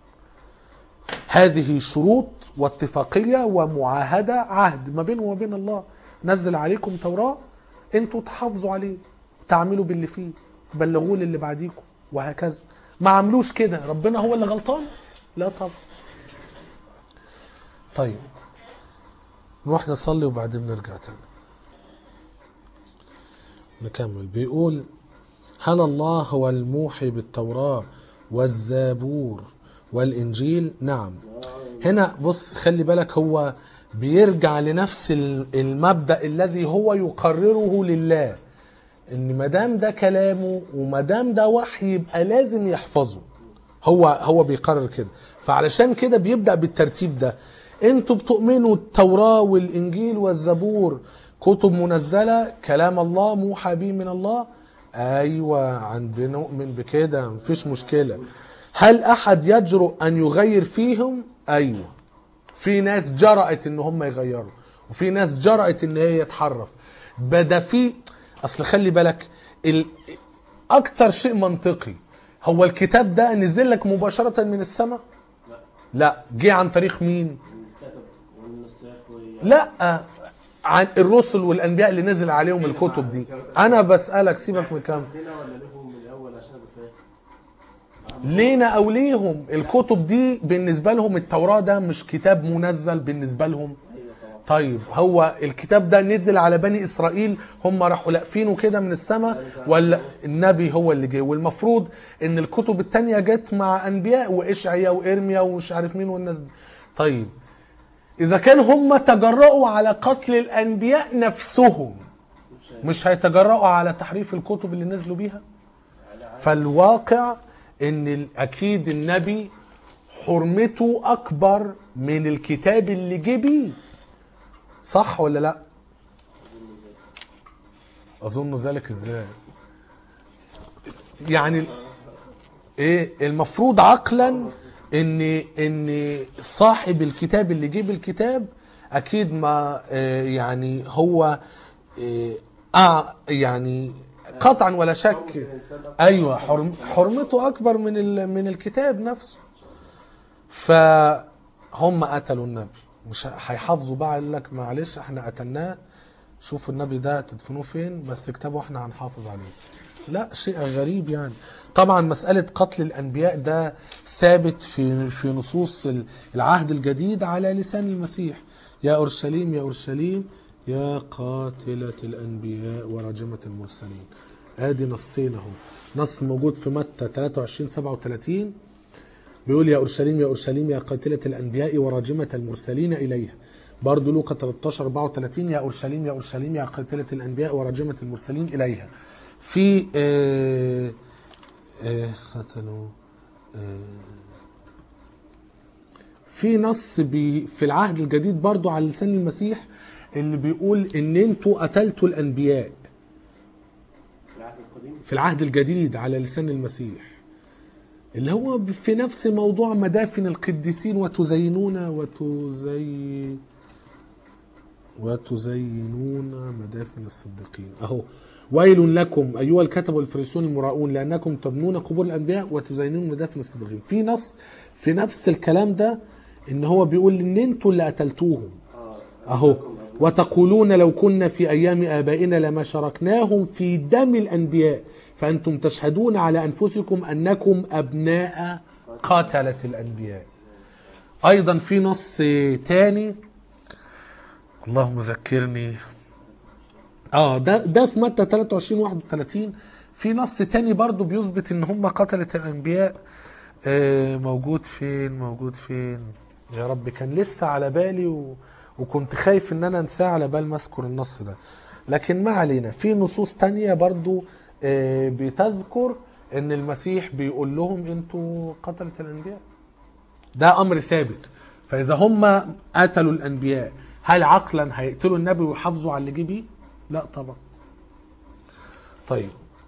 هذه شروط واتفاقية ومعاهدة، عهد ما بينه وما بين الله. نزل عليكم توراة، انتوا تحافظوا عليه، تعملوا باللي فيه، تبلغوه للي بعديكم وهكذا. ما عملوش كده، ربنا هو اللي غلطان؟ لا طبعا. طيب نروح نصلي وبعدين نرجع تاني نكمل. بيقول: هل الله هو الموحي بالتوراة والزبور والإنجيل؟ نعم. هنا بص، خلي بالك، هو بيرجع لنفس المبدأ الذي هو يقرره لله، ان مادام ده كلامه ومادام ده وحي يبقى لازم يحفظه. هو هو بيقرر كده، فعلشان كده بيبدأ بالترتيب ده. انتوا بتؤمنوا التوراة والإنجيل والزبور كتب منزلة، كلام الله موحى به من الله. ايوه، عندنا نؤمن بكده، مفيش مشكلة. هل احد يجرؤ ان يغير فيهم؟ ايوه، في ناس جرأت ان هم يغيروا، وفي ناس جرأت ان هي يتحرف. بدا في اصل خلي بالك ال... اكتر شيء منطقي، هو الكتاب ده نزل لك مباشرة من السماء؟ لا لا، جه عن طريق مين؟ الكتب والنساخ وهي لا، عن الرسل والانبياء اللي نزل عليهم الكتب دي. انا بسألك، سيبك من الكلام. هنا ولا لهم من الاول عشان ابقى فاهم؟ لينا او ليهم الكتب دي بالنسبة لهم التوراة ده مش كتاب منزل بالنسبة لهم. ايوه طبعا. طيب هو الكتاب ده نزل على بني اسرائيل، هم راحوا لاقفينه كده من السماء، ولا النبي هو اللي جه؟ والمفروض ان الكتب التانية جت مع انبياء واشعياء وارميا ومش عارف مين والناس دي. طيب اذا كان هم تجرؤوا على قتل الانبياء نفسهم، مش هيتجرؤوا على تحريف الكتب اللي نزلوا بيها؟ فالواقع ان اكيد النبي حرمته اكبر من الكتاب اللي جه بيه، صح ولا لا؟ اظن ذلك ازاي؟ يعني ايه المفروض عقلا ان ان صاحب الكتاب اللي جيب الكتاب اكيد ما آه، يعني هو آه، آه، يعني قطعا ولا شك، ايوه حرم حرمته اكبر من ال- من الكتاب نفسه. فهم قتلوا النبي، مش هيحافظوا بقى يقول لك معلش احنا قتلناه، شوفوا النبي ده تدفنوه فين بس اكتبوا احنا هنحافظ عليه. لا، شيء غريب يعني. طبعا مسألة قتل الأنبياء ده ثابت في في نصوص العهد الجديد على لسان المسيح. يا أورشليم يا أورشليم يا قاتلة الأنبياء ورجمة المرسلين. ادي نصين اهو. نص موجود في متى ثلاثة وعشرين سبعة وثلاثين بيقول يا أورشليم يا أورشليم يا قاتلة الأنبياء ورجمة المرسلين إليها. برضه لوقا ثلاثة عشر أربعة وثلاثين يا أورشليم يا أورشليم يا قاتلة الأنبياء ورجمة المرسلين إليها. في آه آه قتلوا آه في نص بي في العهد الجديد برضه على لسان المسيح اللي بيقول ان انتوا قتلتوا الأنبياء. في العهد القديم في العهد الجديد على لسان المسيح، اللي هو في نفس موضوع مدافن القديسين وتزينون وتزي وتزينون مدافن الصديقين. اهو ويل لكم ايها الكتبة والفريسيون المراؤون لانكم تبنون قبور الانبياء وتزينون مدافن الصديقين. في نص في نفس الكلام ده ان هو بيقول ان انتوا اللي قتلتوهم. اهو وتقولون لو كنا في ايام ابائنا لما شاركناهم في دم الانبياء فانتم تشهدون على انفسكم انكم ابناء قتلة الانبياء. ايضا في نص تاني، اللهم ذكرني، اه ده ده في متى ثلاثة وعشرين واحد وثلاثين. في نص تاني برضو بيثبت ان هم قتلة الانبياء. آه موجود فين موجود فين يا رب، كان لسه على بالي و... وكنت خايف ان انا انساه على بال ما اذكر النص ده، لكن ما علينا. في نصوص تانية برضو آه بتذكر ان المسيح بيقول لهم انتوا قتلة الانبياء. ده امر ثابت. فاذا هم قتلوا الانبياء هل عقلا هيقتلوا النبي ويحافظوا على اللي جه بيه؟ لا طبعا. طيب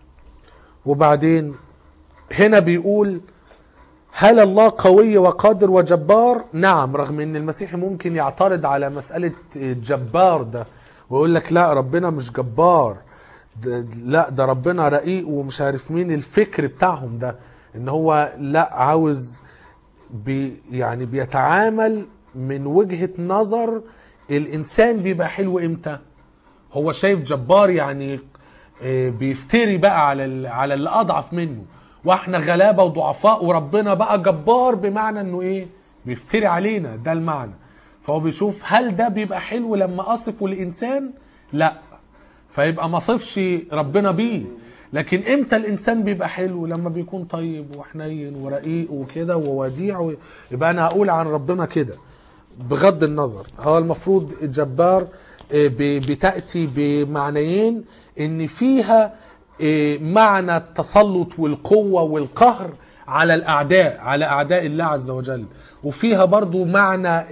وبعدين هنا بيقول هل الله قوي وقادر وجبار؟ نعم، رغم ان المسيح ممكن يعترض على مسألة جبار ده ويقول لك لا ربنا مش جبار، ده لا ده ربنا رقيق ومش عارف مين. الفكر بتاعهم ده ان هو لا عاوز بي يعني بيتعامل من وجهة نظر الانسان بيبقى حلو امتى. هو شايف جبار يعني بيفتري بقى على على اللي اضعف منه، واحنا غلابه وضعفاء وربنا بقى جبار بمعنى انه ايه بيفتري علينا، ده المعنى. فهو بيشوف هل ده بيبقى حلو لما اصفه الانسان؟ لا، فيبقى ما صفش ربنا بيه. لكن امتى الانسان بيبقى حلو؟ لما بيكون طيب وحنين ورقيق وكده ووديع، يبقى انا اقول عن ربنا كده بغض النظر. هو المفروض الجبار بتأتي بمعنيين، ان فيها معنى التسلط والقوة والقهر على الاعداء على اعداء الله عز وجل، وفيها برضو معنى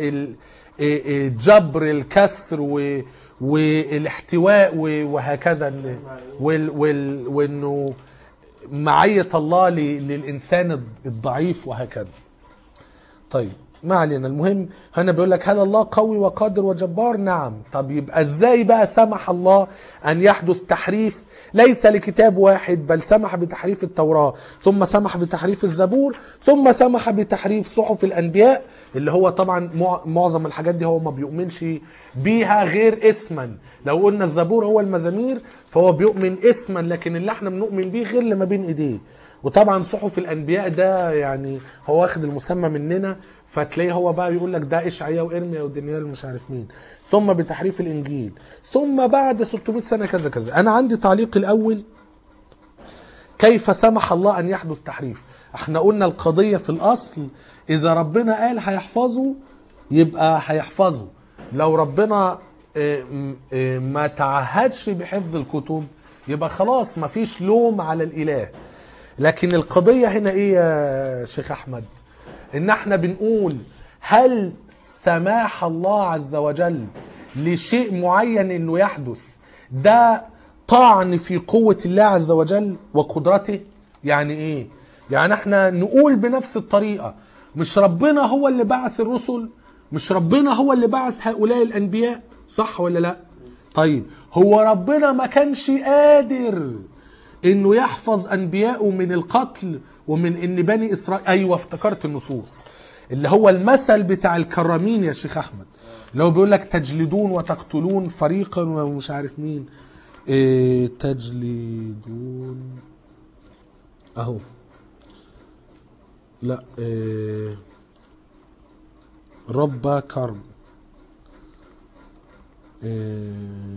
الجبر الكسر والاحتواء وهكذا، وانه معية الله للانسان الضعيف وهكذا. طيب ما علينا. المهم هنا بيقول لك هل الله قوي وقادر وجبار؟ نعم. طب يبقى ازاي بقى سمح الله ان يحدث تحريف ليس لكتاب واحد، بل سمح بتحريف التوراة، ثم سمح بتحريف الزبور، ثم سمح بتحريف صحف الانبياء، اللي هو طبعا معظم الحاجات دي هو ما بيؤمنش بيها غير اسما. لو قلنا الزبور هو المزامير فهو بيؤمن اسما، لكن اللي احنا بنؤمن بيه غير اللي ما بين ايديه. وطبعا صحف الانبياء ده يعني هو واخد المسمى مننا، فتلاقيه هو بقى يقول لك ده اشعياء وارميا ودانيال ومش عارف مين، ثم بتحريف الانجيل، ثم بعد ستمائة سنه كذا كذا. انا عندي تعليق الاول، كيف سمح الله ان يحدث تحريف؟ احنا قلنا القضيه في الاصل اذا ربنا قال هيحفظه يبقى هيحفظه، لو ربنا ما تعهدش بحفظ الكتب يبقى خلاص ما فيش لوم على الاله. لكن القضيه هنا ايه يا شيخ احمد؟ ان احنا بنقول هل سماح الله عز وجل لشيء معين انه يحدث ده طعن في قوة الله عز وجل وقدرته؟ يعني ايه؟ يعني احنا نقول بنفس الطريقة مش ربنا هو اللي بعث الرسل؟ مش ربنا هو اللي بعث هؤلاء الانبياء؟ صح ولا لا؟ طيب هو ربنا ما كانش قادر انه يحفظ انبياءه من القتل ومن ان بني اسرائيل؟ ايوه افتكرت النصوص اللي هو المثل بتاع الكرامين يا شيخ احمد، اللي هو بيقول لك تجلدون وتقتلون فريقا ومش عارف مين. إيه تجلدون اهو، لا إيه رب كرم إيه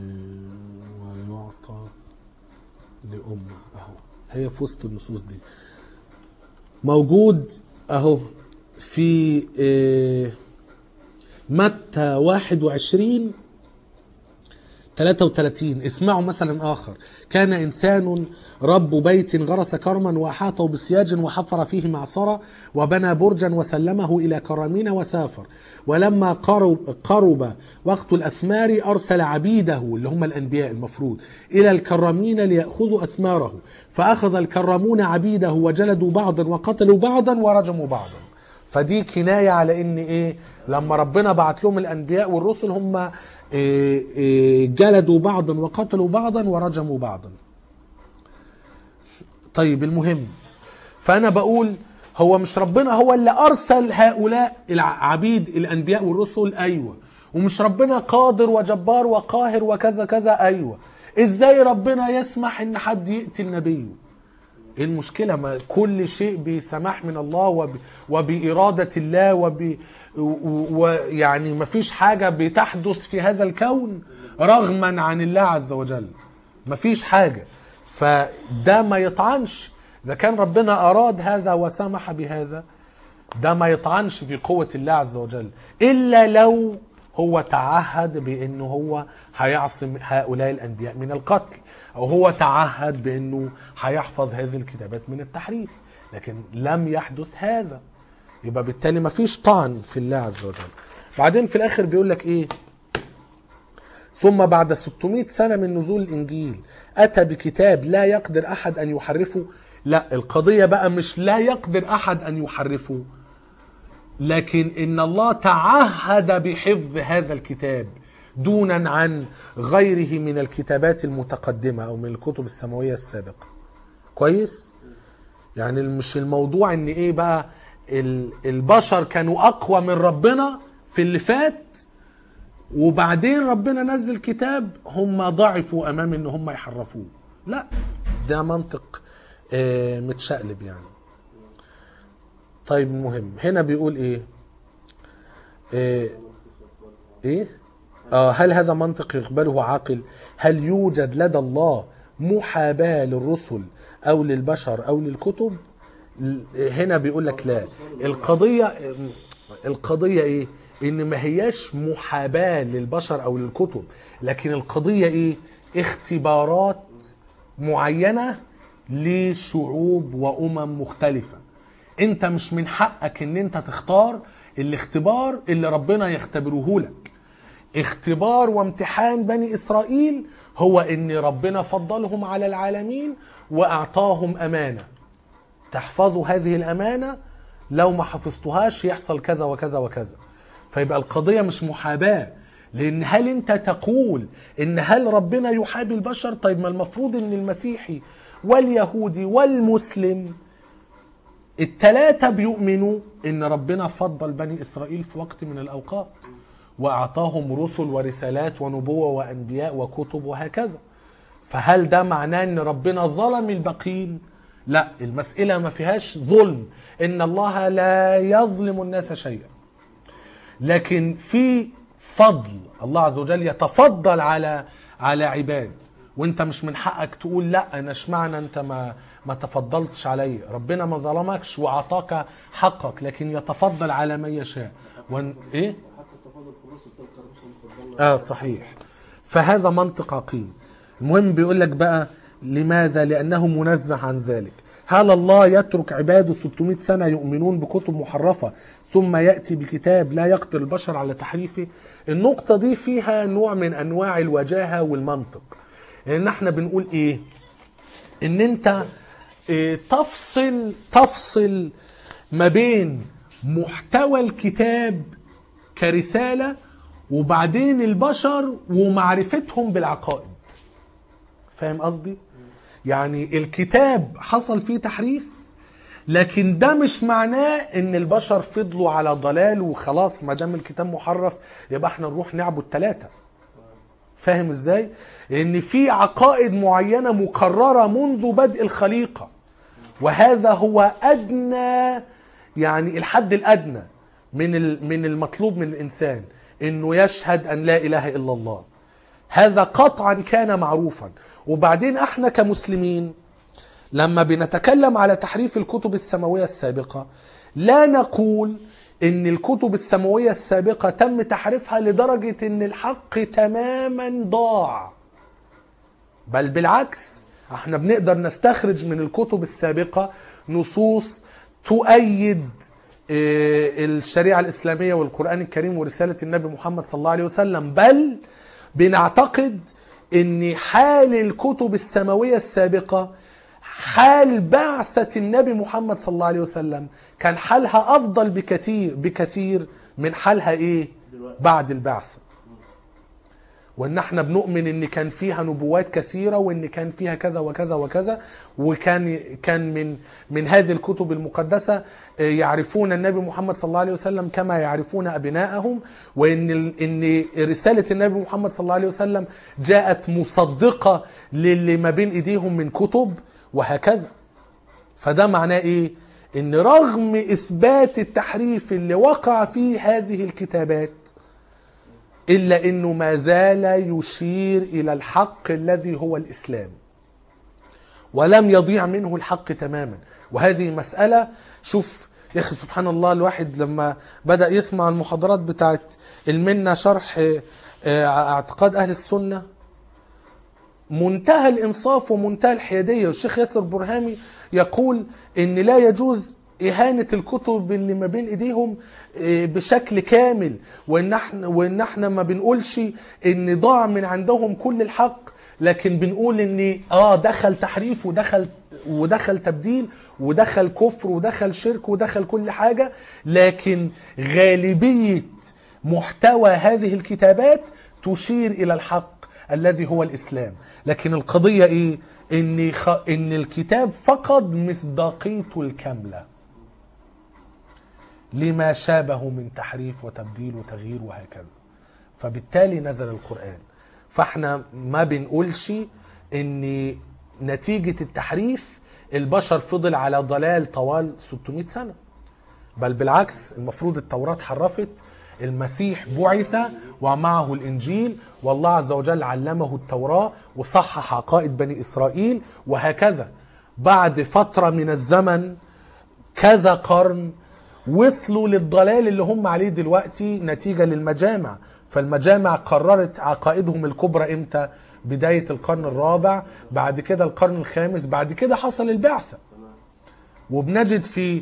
ويعطى لأمة، اهو هي في وسط النصوص دي موجود اهو في إيه متى واحد وعشرين ثلاثة وثلاثين. اسمعوا مثلا آخر، كان إنسان رب بيت غرس كرما وأحاطه بسياج وحفر فيه معصرة وبنى برجا وسلمه إلى كرامين وسافر، ولما قرب, قرب وقت الأثمار أرسل عبيده اللي هم الأنبياء المفروض إلى الكرامين ليأخذوا أثماره، فأخذ الكرامون عبيده وجلدوا بعضا وقتلوا بعضا ورجموا بعضا. فدي كناية على إن إيه لما ربنا بعت لهم الأنبياء والرسل هم جلدوا بعضا وقتلوا بعضا ورجموا بعضا. طيب المهم، فأنا بقول هو مش ربنا هو اللي أرسل هؤلاء العبيد الأنبياء والرسل؟ أيوة. ومش ربنا قادر وجبار وقاهر وكذا كذا؟ أيوة. إزاي ربنا يسمح إن حد يقتل نبيه؟ ايه المشكلة؟ ما كل شيء بسماح من الله وب... وبإرادة الله وب... ويعني ما فيش حاجة بتحدث في هذا الكون رغما عن الله عز وجل، ما فيش حاجة. فده ما يطعنش إذا كان ربنا أراد هذا وسمح بهذا، ده ما يطعنش في قوة الله عز وجل، إلا لو هو تعهد بأنه هو هيعصم هؤلاء الأنبياء من القتل، أو هو تعهد بأنه هيحفظ هذه الكتابات من التحريف، لكن لم يحدث هذا، يبقى بالتالي ما فيش طعن في الله عز وجل. بعدين في الآخر بيقول لك إيه؟ ثم بعد ستمائة سنة من نزول الإنجيل أتى بكتاب لا يقدر أحد أن يحرفه. لا، القضية بقى مش لا يقدر أحد أن يحرفه، لكن إن الله تعهد بحفظ هذا الكتاب دونا عن غيره من الكتابات المتقدمة أو من الكتب السماوية السابقة. كويس؟ يعني مش الموضوع إن إيه بقى البشر كانوا أقوى من ربنا في اللي فات وبعدين ربنا نزل كتاب هم ضعفوا أمام إن هم يحرفوه. لا، ده منطق متشقلب يعني. طيب المهم هنا بيقول ايه ايه, إيه؟ آه هل هذا منطق يقبله عاقل؟ هل يوجد لدى الله محاباة للرسل او للبشر او للكتب؟ هنا بيقول لك لا. القضية القضية ايه؟ ان ما هياش محاباة للبشر او للكتب، لكن القضية ايه؟ اختبارات معينة لشعوب وامم مختلفة. انت مش من حقك ان انت تختار الاختبار اللي ربنا يختبره لك. اختبار وامتحان بني اسرائيل هو ان ربنا فضلهم على العالمين واعطاهم امانة، تحفظوا هذه الامانة لو ما حفظتهاش يحصل كذا وكذا وكذا. فيبقى القضية مش محاباة، لأن هل أنت تقول إن هل ربنا يحابي البشر؟ طيب ما المفروض إن المسيحي واليهودي والمسلم التلاتة بيؤمنوا إن ربنا فضل بني إسرائيل في وقت من الأوقات وأعطاهم رسل ورسالات ونبوة وأنبياء وكتب وهكذا. فهل ده معناه إن ربنا ظلم الباقين؟ لا، المسألة ما فيهاش ظلم، إن الله لا يظلم الناس شيئا، لكن في فضل. الله عز وجل يتفضل على على عباد، وانت مش من حقك تقول لا انا اشمعنى انت ما ما تفضلتش علي. ربنا ما ظلمكش وعطاك حقك، لكن يتفضل على من يشاء. وان ايه حتى التفاضل في الرسل تلك الرسل المفضلة. اه صحيح. فهذا منطق عقيم. المهم بيقول لك بقى لماذا؟ لانه منزه عن ذلك. هل الله يترك عباده ستمائة سنة يؤمنون بكتب محرفة ثم يأتي بكتاب لا يقدر البشر على تحريفه؟ النقطة دي فيها نوع من أنواع الوجاهة والمنطق. لأن احنا بنقول إيه؟ إن أنت إيه تفصل تفصل ما بين محتوى الكتاب كرسالة وبعدين البشر ومعرفتهم بالعقائد. فاهم قصدي؟ يعني الكتاب حصل فيه تحريف، لكن ده مش معناه ان البشر فضلوا على ضلال وخلاص ما دام الكتاب محرف يبقى احنا نروح نعبد ثلاثة. فاهم ازاي؟ ان في عقائد معينة مكررة منذ بدء الخليقة، وهذا هو ادنى يعني الحد الادنى من من المطلوب من الانسان، انه يشهد ان لا اله الا الله. هذا قطعا كان معروفا. وبعدين احنا كمسلمين لما بنتكلم على تحريف الكتب السماوية السابقة لا نقول ان الكتب السماوية السابقة تم تحريفها لدرجة ان الحق تماما ضاع، بل بالعكس احنا بنقدر نستخرج من الكتب السابقة نصوص تؤيد الشريعة الإسلامية والقرآن الكريم ورسالة النبي محمد صلى الله عليه وسلم. بل بنعتقد ان حال الكتب السماوية السابقة حال بعثة النبي محمد صلى الله عليه وسلم كان حالها أفضل بكثير بكثير من حالها إيه بعد البعثة. وإن احنا بنؤمن إن كان فيها نبوات كثيرة وإن كان فيها كذا وكذا وكذا، وكان كان من من هذه الكتب المقدسة يعرفون النبي محمد صلى الله عليه وسلم كما يعرفون أبنائهم، وإن إن رسالة النبي محمد صلى الله عليه وسلم جاءت مصدقة للي ما بين إيديهم من كتب وهكذا. فده معناه ايه؟ ان رغم اثبات التحريف اللي وقع فيه هذه الكتابات الا انه ما زال يشير الى الحق الذي هو الاسلام، ولم يضيع منه الحق تماما. وهذه مسألة، شوف يا اخي سبحان الله، الواحد لما بدأ يسمع المحاضرات بتاعت المنة شرح اعتقاد اهل السنة منتهى الانصاف ومنتهى الحياديه، والشيخ ياسر برهامي يقول ان لا يجوز اهانه الكتب اللي ما بين ايديهم بشكل كامل، وان احنا وان احنا ما بنقولش ان ضاع من عندهم كل الحق، لكن بنقول ان اه دخل تحريف ودخل ودخل تبديل ودخل كفر ودخل شرك ودخل كل حاجه، لكن غالبيه محتوى هذه الكتابات تشير الى الحق الذي هو الإسلام. لكن القضية إيه؟ إن, خ... إن الكتاب فقد مصداقيته الكاملة لما شابه من تحريف وتبديل وتغيير وهكذا، فبالتالي نزل القرآن. فاحنا ما بنقولش إن نتيجة التحريف البشر فضل على ضلال طوال ستمائة سنة، بل بالعكس المفروض التوراة حرفت، المسيح بعث ومعه الإنجيل، والله عز وجل علمه التوراة وصحح عقائد بني إسرائيل، وهكذا بعد فترة من الزمن كذا قرن وصلوا للضلال اللي هم عليه دلوقتي نتيجة للمجامع. فالمجامع قررت عقائدهم الكبرى إمتى؟ بداية القرن الرابع، بعد كده القرن الخامس، بعد كده حصل البعثة. وبنجد في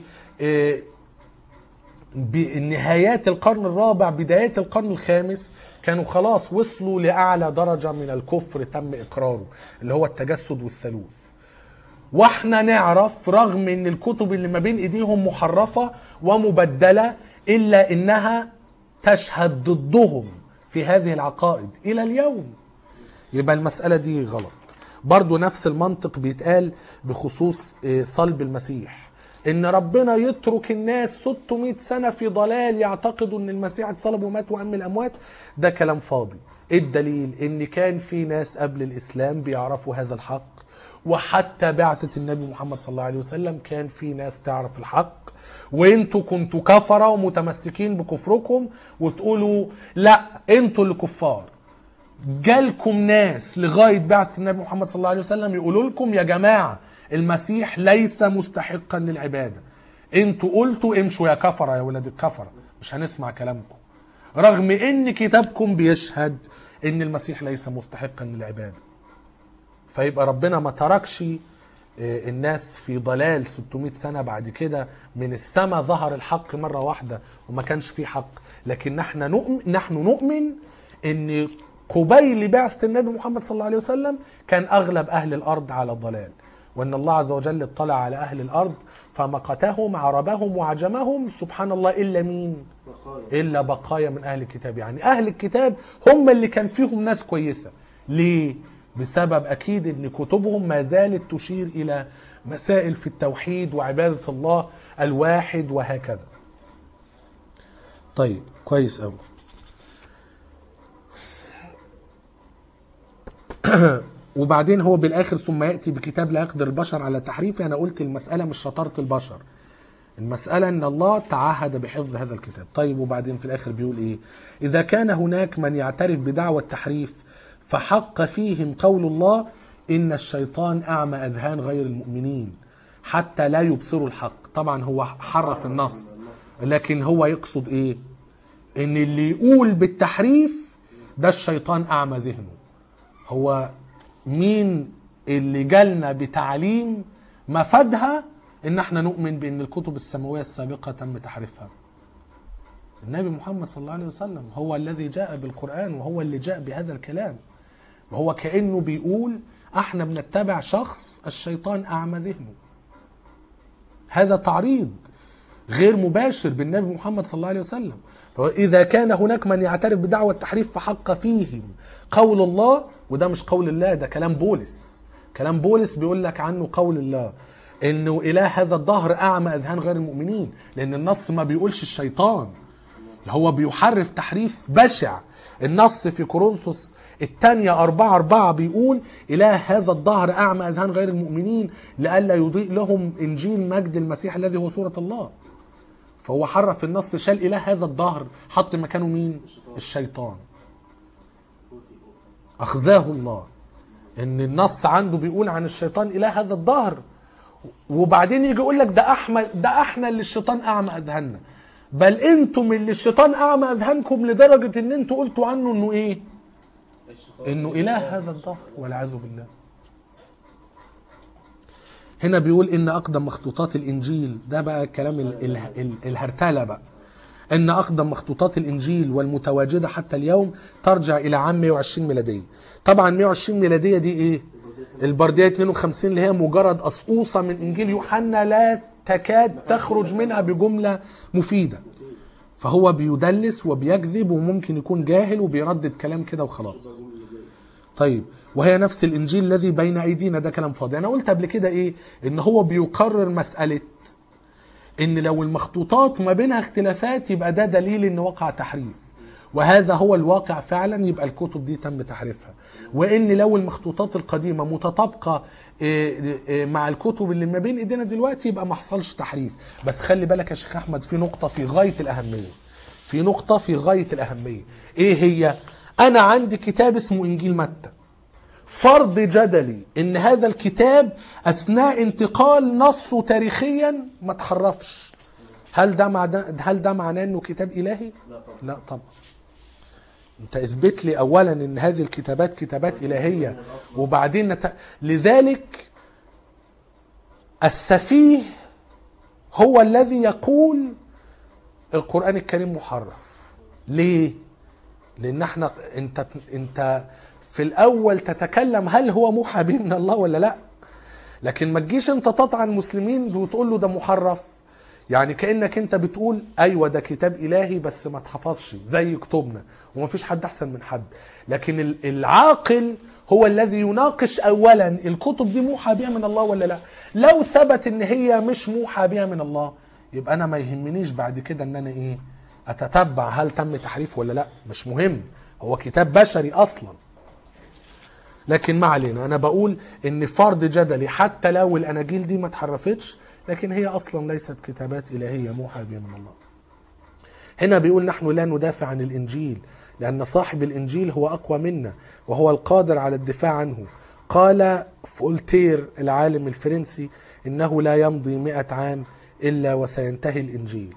بنهايات القرن الرابع بدايات القرن الخامس كانوا خلاص وصلوا لأعلى درجة من الكفر تم إقراره، اللي هو التجسد والثالوث. واحنا نعرف رغم ان الكتب اللي ما بين ايديهم محرفة ومبدلة الا انها تشهد ضدهم في هذه العقائد الى اليوم. يبقى المسألة دي غلط. برضو نفس المنطق بيتقال بخصوص صلب المسيح، ان ربنا يترك الناس ستمائة سنة في ضلال يعتقدوا ان المسيح اتصلب ومات وقام من الاموات. ده كلام فاضي. الدليل ان كان في ناس قبل الاسلام بيعرفوا هذا الحق، وحتى بعثة النبي محمد صلى الله عليه وسلم كان في ناس تعرف الحق، وانتوا كنتوا كفرة ومتمسكين بكفركم وتقولوا لا انتوا اللي كفار. جالكم ناس لغاية بعثة النبي محمد صلى الله عليه وسلم يقولوا لكم يا جماعة المسيح ليس مستحقا للعبادة، انتوا قلتوا امشوا يا كفرة يا ولاد الكفرة، مش هنسمع كلامكم، رغم ان كتابكم بيشهد ان المسيح ليس مستحقا للعبادة. فيبقى ربنا ما تركش الناس في ضلال ستمائة سنة بعد كده، من السماء ظهر الحق مرة واحدة وما كانش فيه حق. لكن نحن نؤمن, نحن نؤمن ان قبيل بعثة النبي محمد صلى الله عليه وسلم كان اغلب اهل الارض على الضلال، وان الله عز وجل اطلع على اهل الارض فمقتهم عربهم وعجمهم سبحان الله الا مين؟ الا بقايا من اهل الكتاب. يعني اهل الكتاب هم اللي كان فيهم ناس كويسة. ليه؟ بسبب اكيد ان كتبهم ما زالت تشير الى مسائل في التوحيد وعبادة الله الواحد وهكذا. طيب كويس قوي. وبعدين هو بالاخر ثم ياتي بكتاب لا يقدر البشر على تحريفه. انا قلت المساله مش شطاره البشر، المساله ان الله تعهد بحفظ هذا الكتاب. طيب وبعدين في الاخر بيقول ايه؟ اذا كان هناك من يعترف بدعوى التحريف فحق فيهم قول الله ان الشيطان اعمى اذهان غير المؤمنين حتى لا يبصروا الحق. طبعا هو حرف النص، لكن هو يقصد ايه؟ ان اللي يقول بالتحريف ده الشيطان اعمى ذهنه. هو مين اللي جالنا بتعليم مفادها ان احنا نؤمن بان الكتب السماوية السابقة تم تحريفها؟ النبي محمد صلى الله عليه وسلم هو الذي جاء بالقرآن وهو اللي جاء بهذا الكلام. وهو كأنه بيقول احنا بنتبع شخص الشيطان اعمى ذهنه. هذا تعريض غير مباشر بالنبي محمد صلى الله عليه وسلم. فإذا كان هناك من يعترف بدعوى التحريف فحق فيهم قول الله، وده مش قول الله، ده كلام بولس. كلام بولس بيقول لك عنه قول الله انه اله هذا الدهر اعمى اذهان غير المؤمنين، لان النص ما بيقولش الشيطان، هو بيحرف تحريف بشع. النص في كورنثوس الثانية أربعة أربعة بيقول إله هذا الدهر أعمى أذهان غير المؤمنين لئلا يضيء لهم إنجيل مجد المسيح الذي هو صورة الله. فهو حرف النص، شال إله هذا الدهر حط مكانه مين؟ الشيطان. أخزاه الله إن النص عنده بيقول عن الشيطان إله هذا الدهر، وبعدين يجي يقول لك ده احنا ده احنا اللي الشيطان اعمى اذهاننا. بل انتم اللي الشيطان اعمى اذهانكم لدرجه ان انتوا قلتوا عنه انه ايه؟ انه اله هذا الدهر والعياذ بالله. هنا بيقول ان اقدم مخطوطات الانجيل، ده بقى كلام ال ال ال الهرتله بقى، ان اقدم مخطوطات الانجيل والمتواجده حتى اليوم ترجع الى عام مئة وعشرين ميلاديه. طبعا مئة وعشرين ميلاديه دي ايه؟ البردية اثنين وخمسين اللي هي مجرد قصقوصة من انجيل يوحنا لا تكاد تخرج منها بجملة مفيدة. فهو بيدلس وبيكذب وممكن يكون جاهل وبيردد كلام كده وخلاص. طيب وهي نفس الانجيل الذي بين ايدينا، ده كلام فاضي. انا قلت قبل كده ايه؟ ان هو بيقرر مسألة ان لو المخطوطات ما بينها اختلافات يبقى ده دليل ان وقع تحريف، وهذا هو الواقع فعلا، يبقى الكتب دي تم تحريفها. وان لو المخطوطات القديمة متطابقة مع الكتب اللي ما بين ايدينا دلوقتي يبقى ما حصلش تحريف. بس خلي بالك يا شيخ احمد في نقطة في غاية الاهمية، في نقطة في غاية الاهمية. ايه هي؟ انا عندي كتاب اسمه انجيل متى، فرض جدلي ان هذا الكتاب اثناء انتقال نصه تاريخيا ما تحرفش، هل ده معناه هل ده معناه انه كتاب الهي؟ لا طبعا. انت اثبت لي اولا ان هذه الكتابات كتابات الهيه، وبعدين نت... لذلك السفيه هو الذي يقول القرآن الكريم محرف. ليه؟ لان احنا انت انت في الاول تتكلم هل هو موحى به من الله ولا لا. لكن ما تجيش انت تطعن المسلمين وتقول له ده محرف، يعني كأنك انت بتقول ايوه ده كتاب الهي بس ما اتحفظش زي كتبنا وما فيش حد احسن من حد. لكن العاقل هو الذي يناقش اولا الكتب دي موحى بها من الله ولا لا. لو ثبت ان هي مش موحى بها من الله يبقى انا ما يهمنيش بعد كده ان انا ايه اتتبع هل تم تحريف ولا لا، مش مهم، هو كتاب بشري اصلا. لكن ما علينا، انا بقول ان فرض جدلي حتى لو الاناجيل دي ما اتحرفتش لكن هي اصلا ليست كتابات الهيه موحى بها من الله. هنا بيقول نحن لا ندافع عن الانجيل لان صاحب الانجيل هو اقوى منا وهو القادر على الدفاع عنه. قال فولتير العالم الفرنسي انه لا يمضي مئة عام الا وسينتهي الانجيل.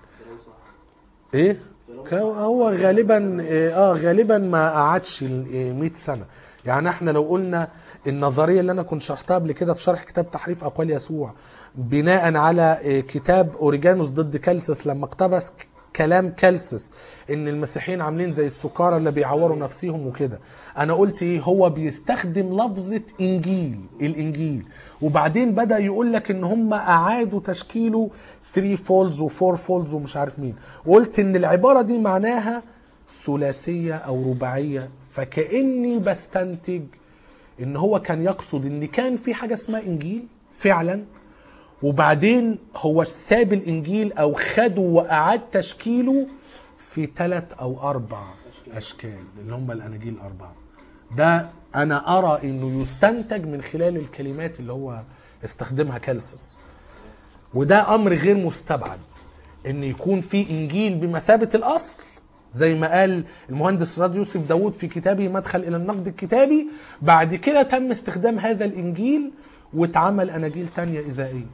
ايه هو غالبا اه غالبا ما قعدش مئة سنه. يعني احنا لو قلنا النظريه اللي انا كنت شرحتها قبل كده في شرح كتاب تحريف اقوال يسوع بناء على كتاب اوريجانوس ضد كالسس لما اقتبس كلام كالسس ان المسيحيين عاملين زي السكارى اللي بيعوروا نفسهم وكده، انا قلت ايه هو بيستخدم لفظه انجيل الانجيل وبعدين بدا يقول لك ان هم اعادوا تشكيله ثلاثة فولز وفور فولز ومش عارف مين، وقلت ان العباره دي معناها ثلاثيه او رباعيه، فكاني بستنتج ان هو كان يقصد ان كان في حاجه اسمها انجيل فعلا وبعدين هو ساب الانجيل او خده واعاد تشكيله في ثلاث او اربع اشكال اللي هم الاناجيل الاربعه. ده انا ارى انه يستنتج من خلال الكلمات اللي هو استخدمها كالسس، وده امر غير مستبعد ان يكون في انجيل بمثابه الاصل زي ما قال المهندس راد يوسف داود في كتابه مدخل الى النقد الكتابي، بعد كده تم استخدام هذا الانجيل واتعمل اناجيل تانية اذائيه.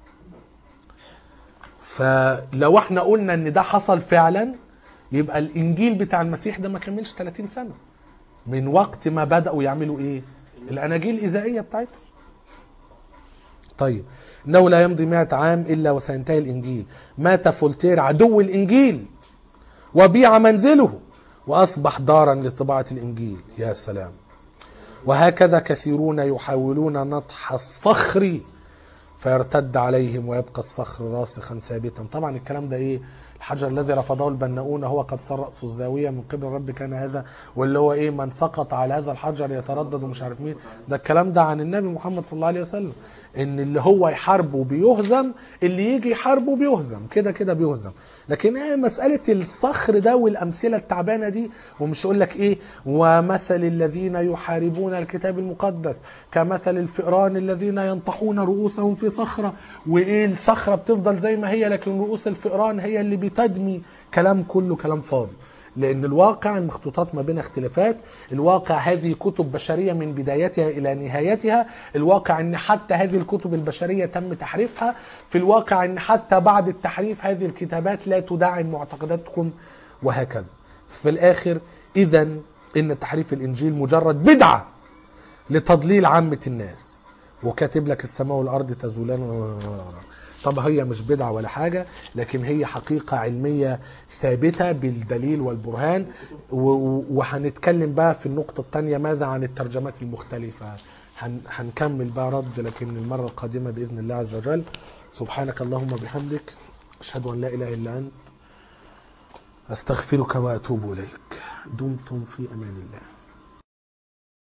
فلو احنا قلنا ان ده حصل فعلا يبقى الانجيل بتاع المسيح ده ما كملش ثلاثين سنة من وقت ما بدأوا يعملوا ايه الاناجيل الاذائيه بتاعتهم. طيب انه لا يمضي مئة عام الا وسينتهي الانجيل. مات فولتير عدو الانجيل وبيع منزله واصبح دارا لطباعة الانجيل. يا سلام. وهكذا كثيرون يحاولون نطح الصخر فيرتد عليهم ويبقى الصخر راسخا ثابتا. طبعا الكلام ده ايه الحجر الذي رفضه البناؤون هو قد صار رأس الزاوية من قبل الرب كان هذا، واللي هو ايه من سقط على هذا الحجر يتردد ومش عارف مين. ده الكلام ده عن النبي محمد صلى الله عليه وسلم ان اللي هو يحاربه بيهزم، اللي يجي يحاربه بيهزم كده كده بيهزم. لكن ايه مسألة الصخر ده والامثلة التعبانة دي، ومش يقول لك ايه ومثل الذين يحاربون الكتاب المقدس كمثل الفئران الذين ينطحون رؤوسهم في صخرة، وايه الصخرة بتفضل زي ما هي لكن رؤوس الفئران هي اللي بتدمي. كلام كله كلام فاضي، لأن الواقع المخطوطات ما بين اختلافات. الواقع هذه كتب بشرية من بدايتها إلى نهايتها. الواقع أن حتى هذه الكتب البشرية تم تحريفها. في الواقع أن حتى بعد التحريف هذه الكتابات لا تدعم معتقداتكم وهكذا. في الآخر إذا إن تحريف الإنجيل مجرد بدعة لتضليل عامة الناس، وكاتب لك السماء والأرض تزولان. طب هي مش بدعة ولا حاجة، لكن هي حقيقة علمية ثابتة بالدليل والبرهان. وهنتكلم بقى في النقطة الثانية ماذا عن الترجمات المختلفة. هنكمل بقى رد لكن المرة القادمة بإذن الله عز وجل. سبحانك اللهم بحمدك أشهد أن لا إله إلا أنت أستغفرك وأتوب إليك. دمتم في أمان الله.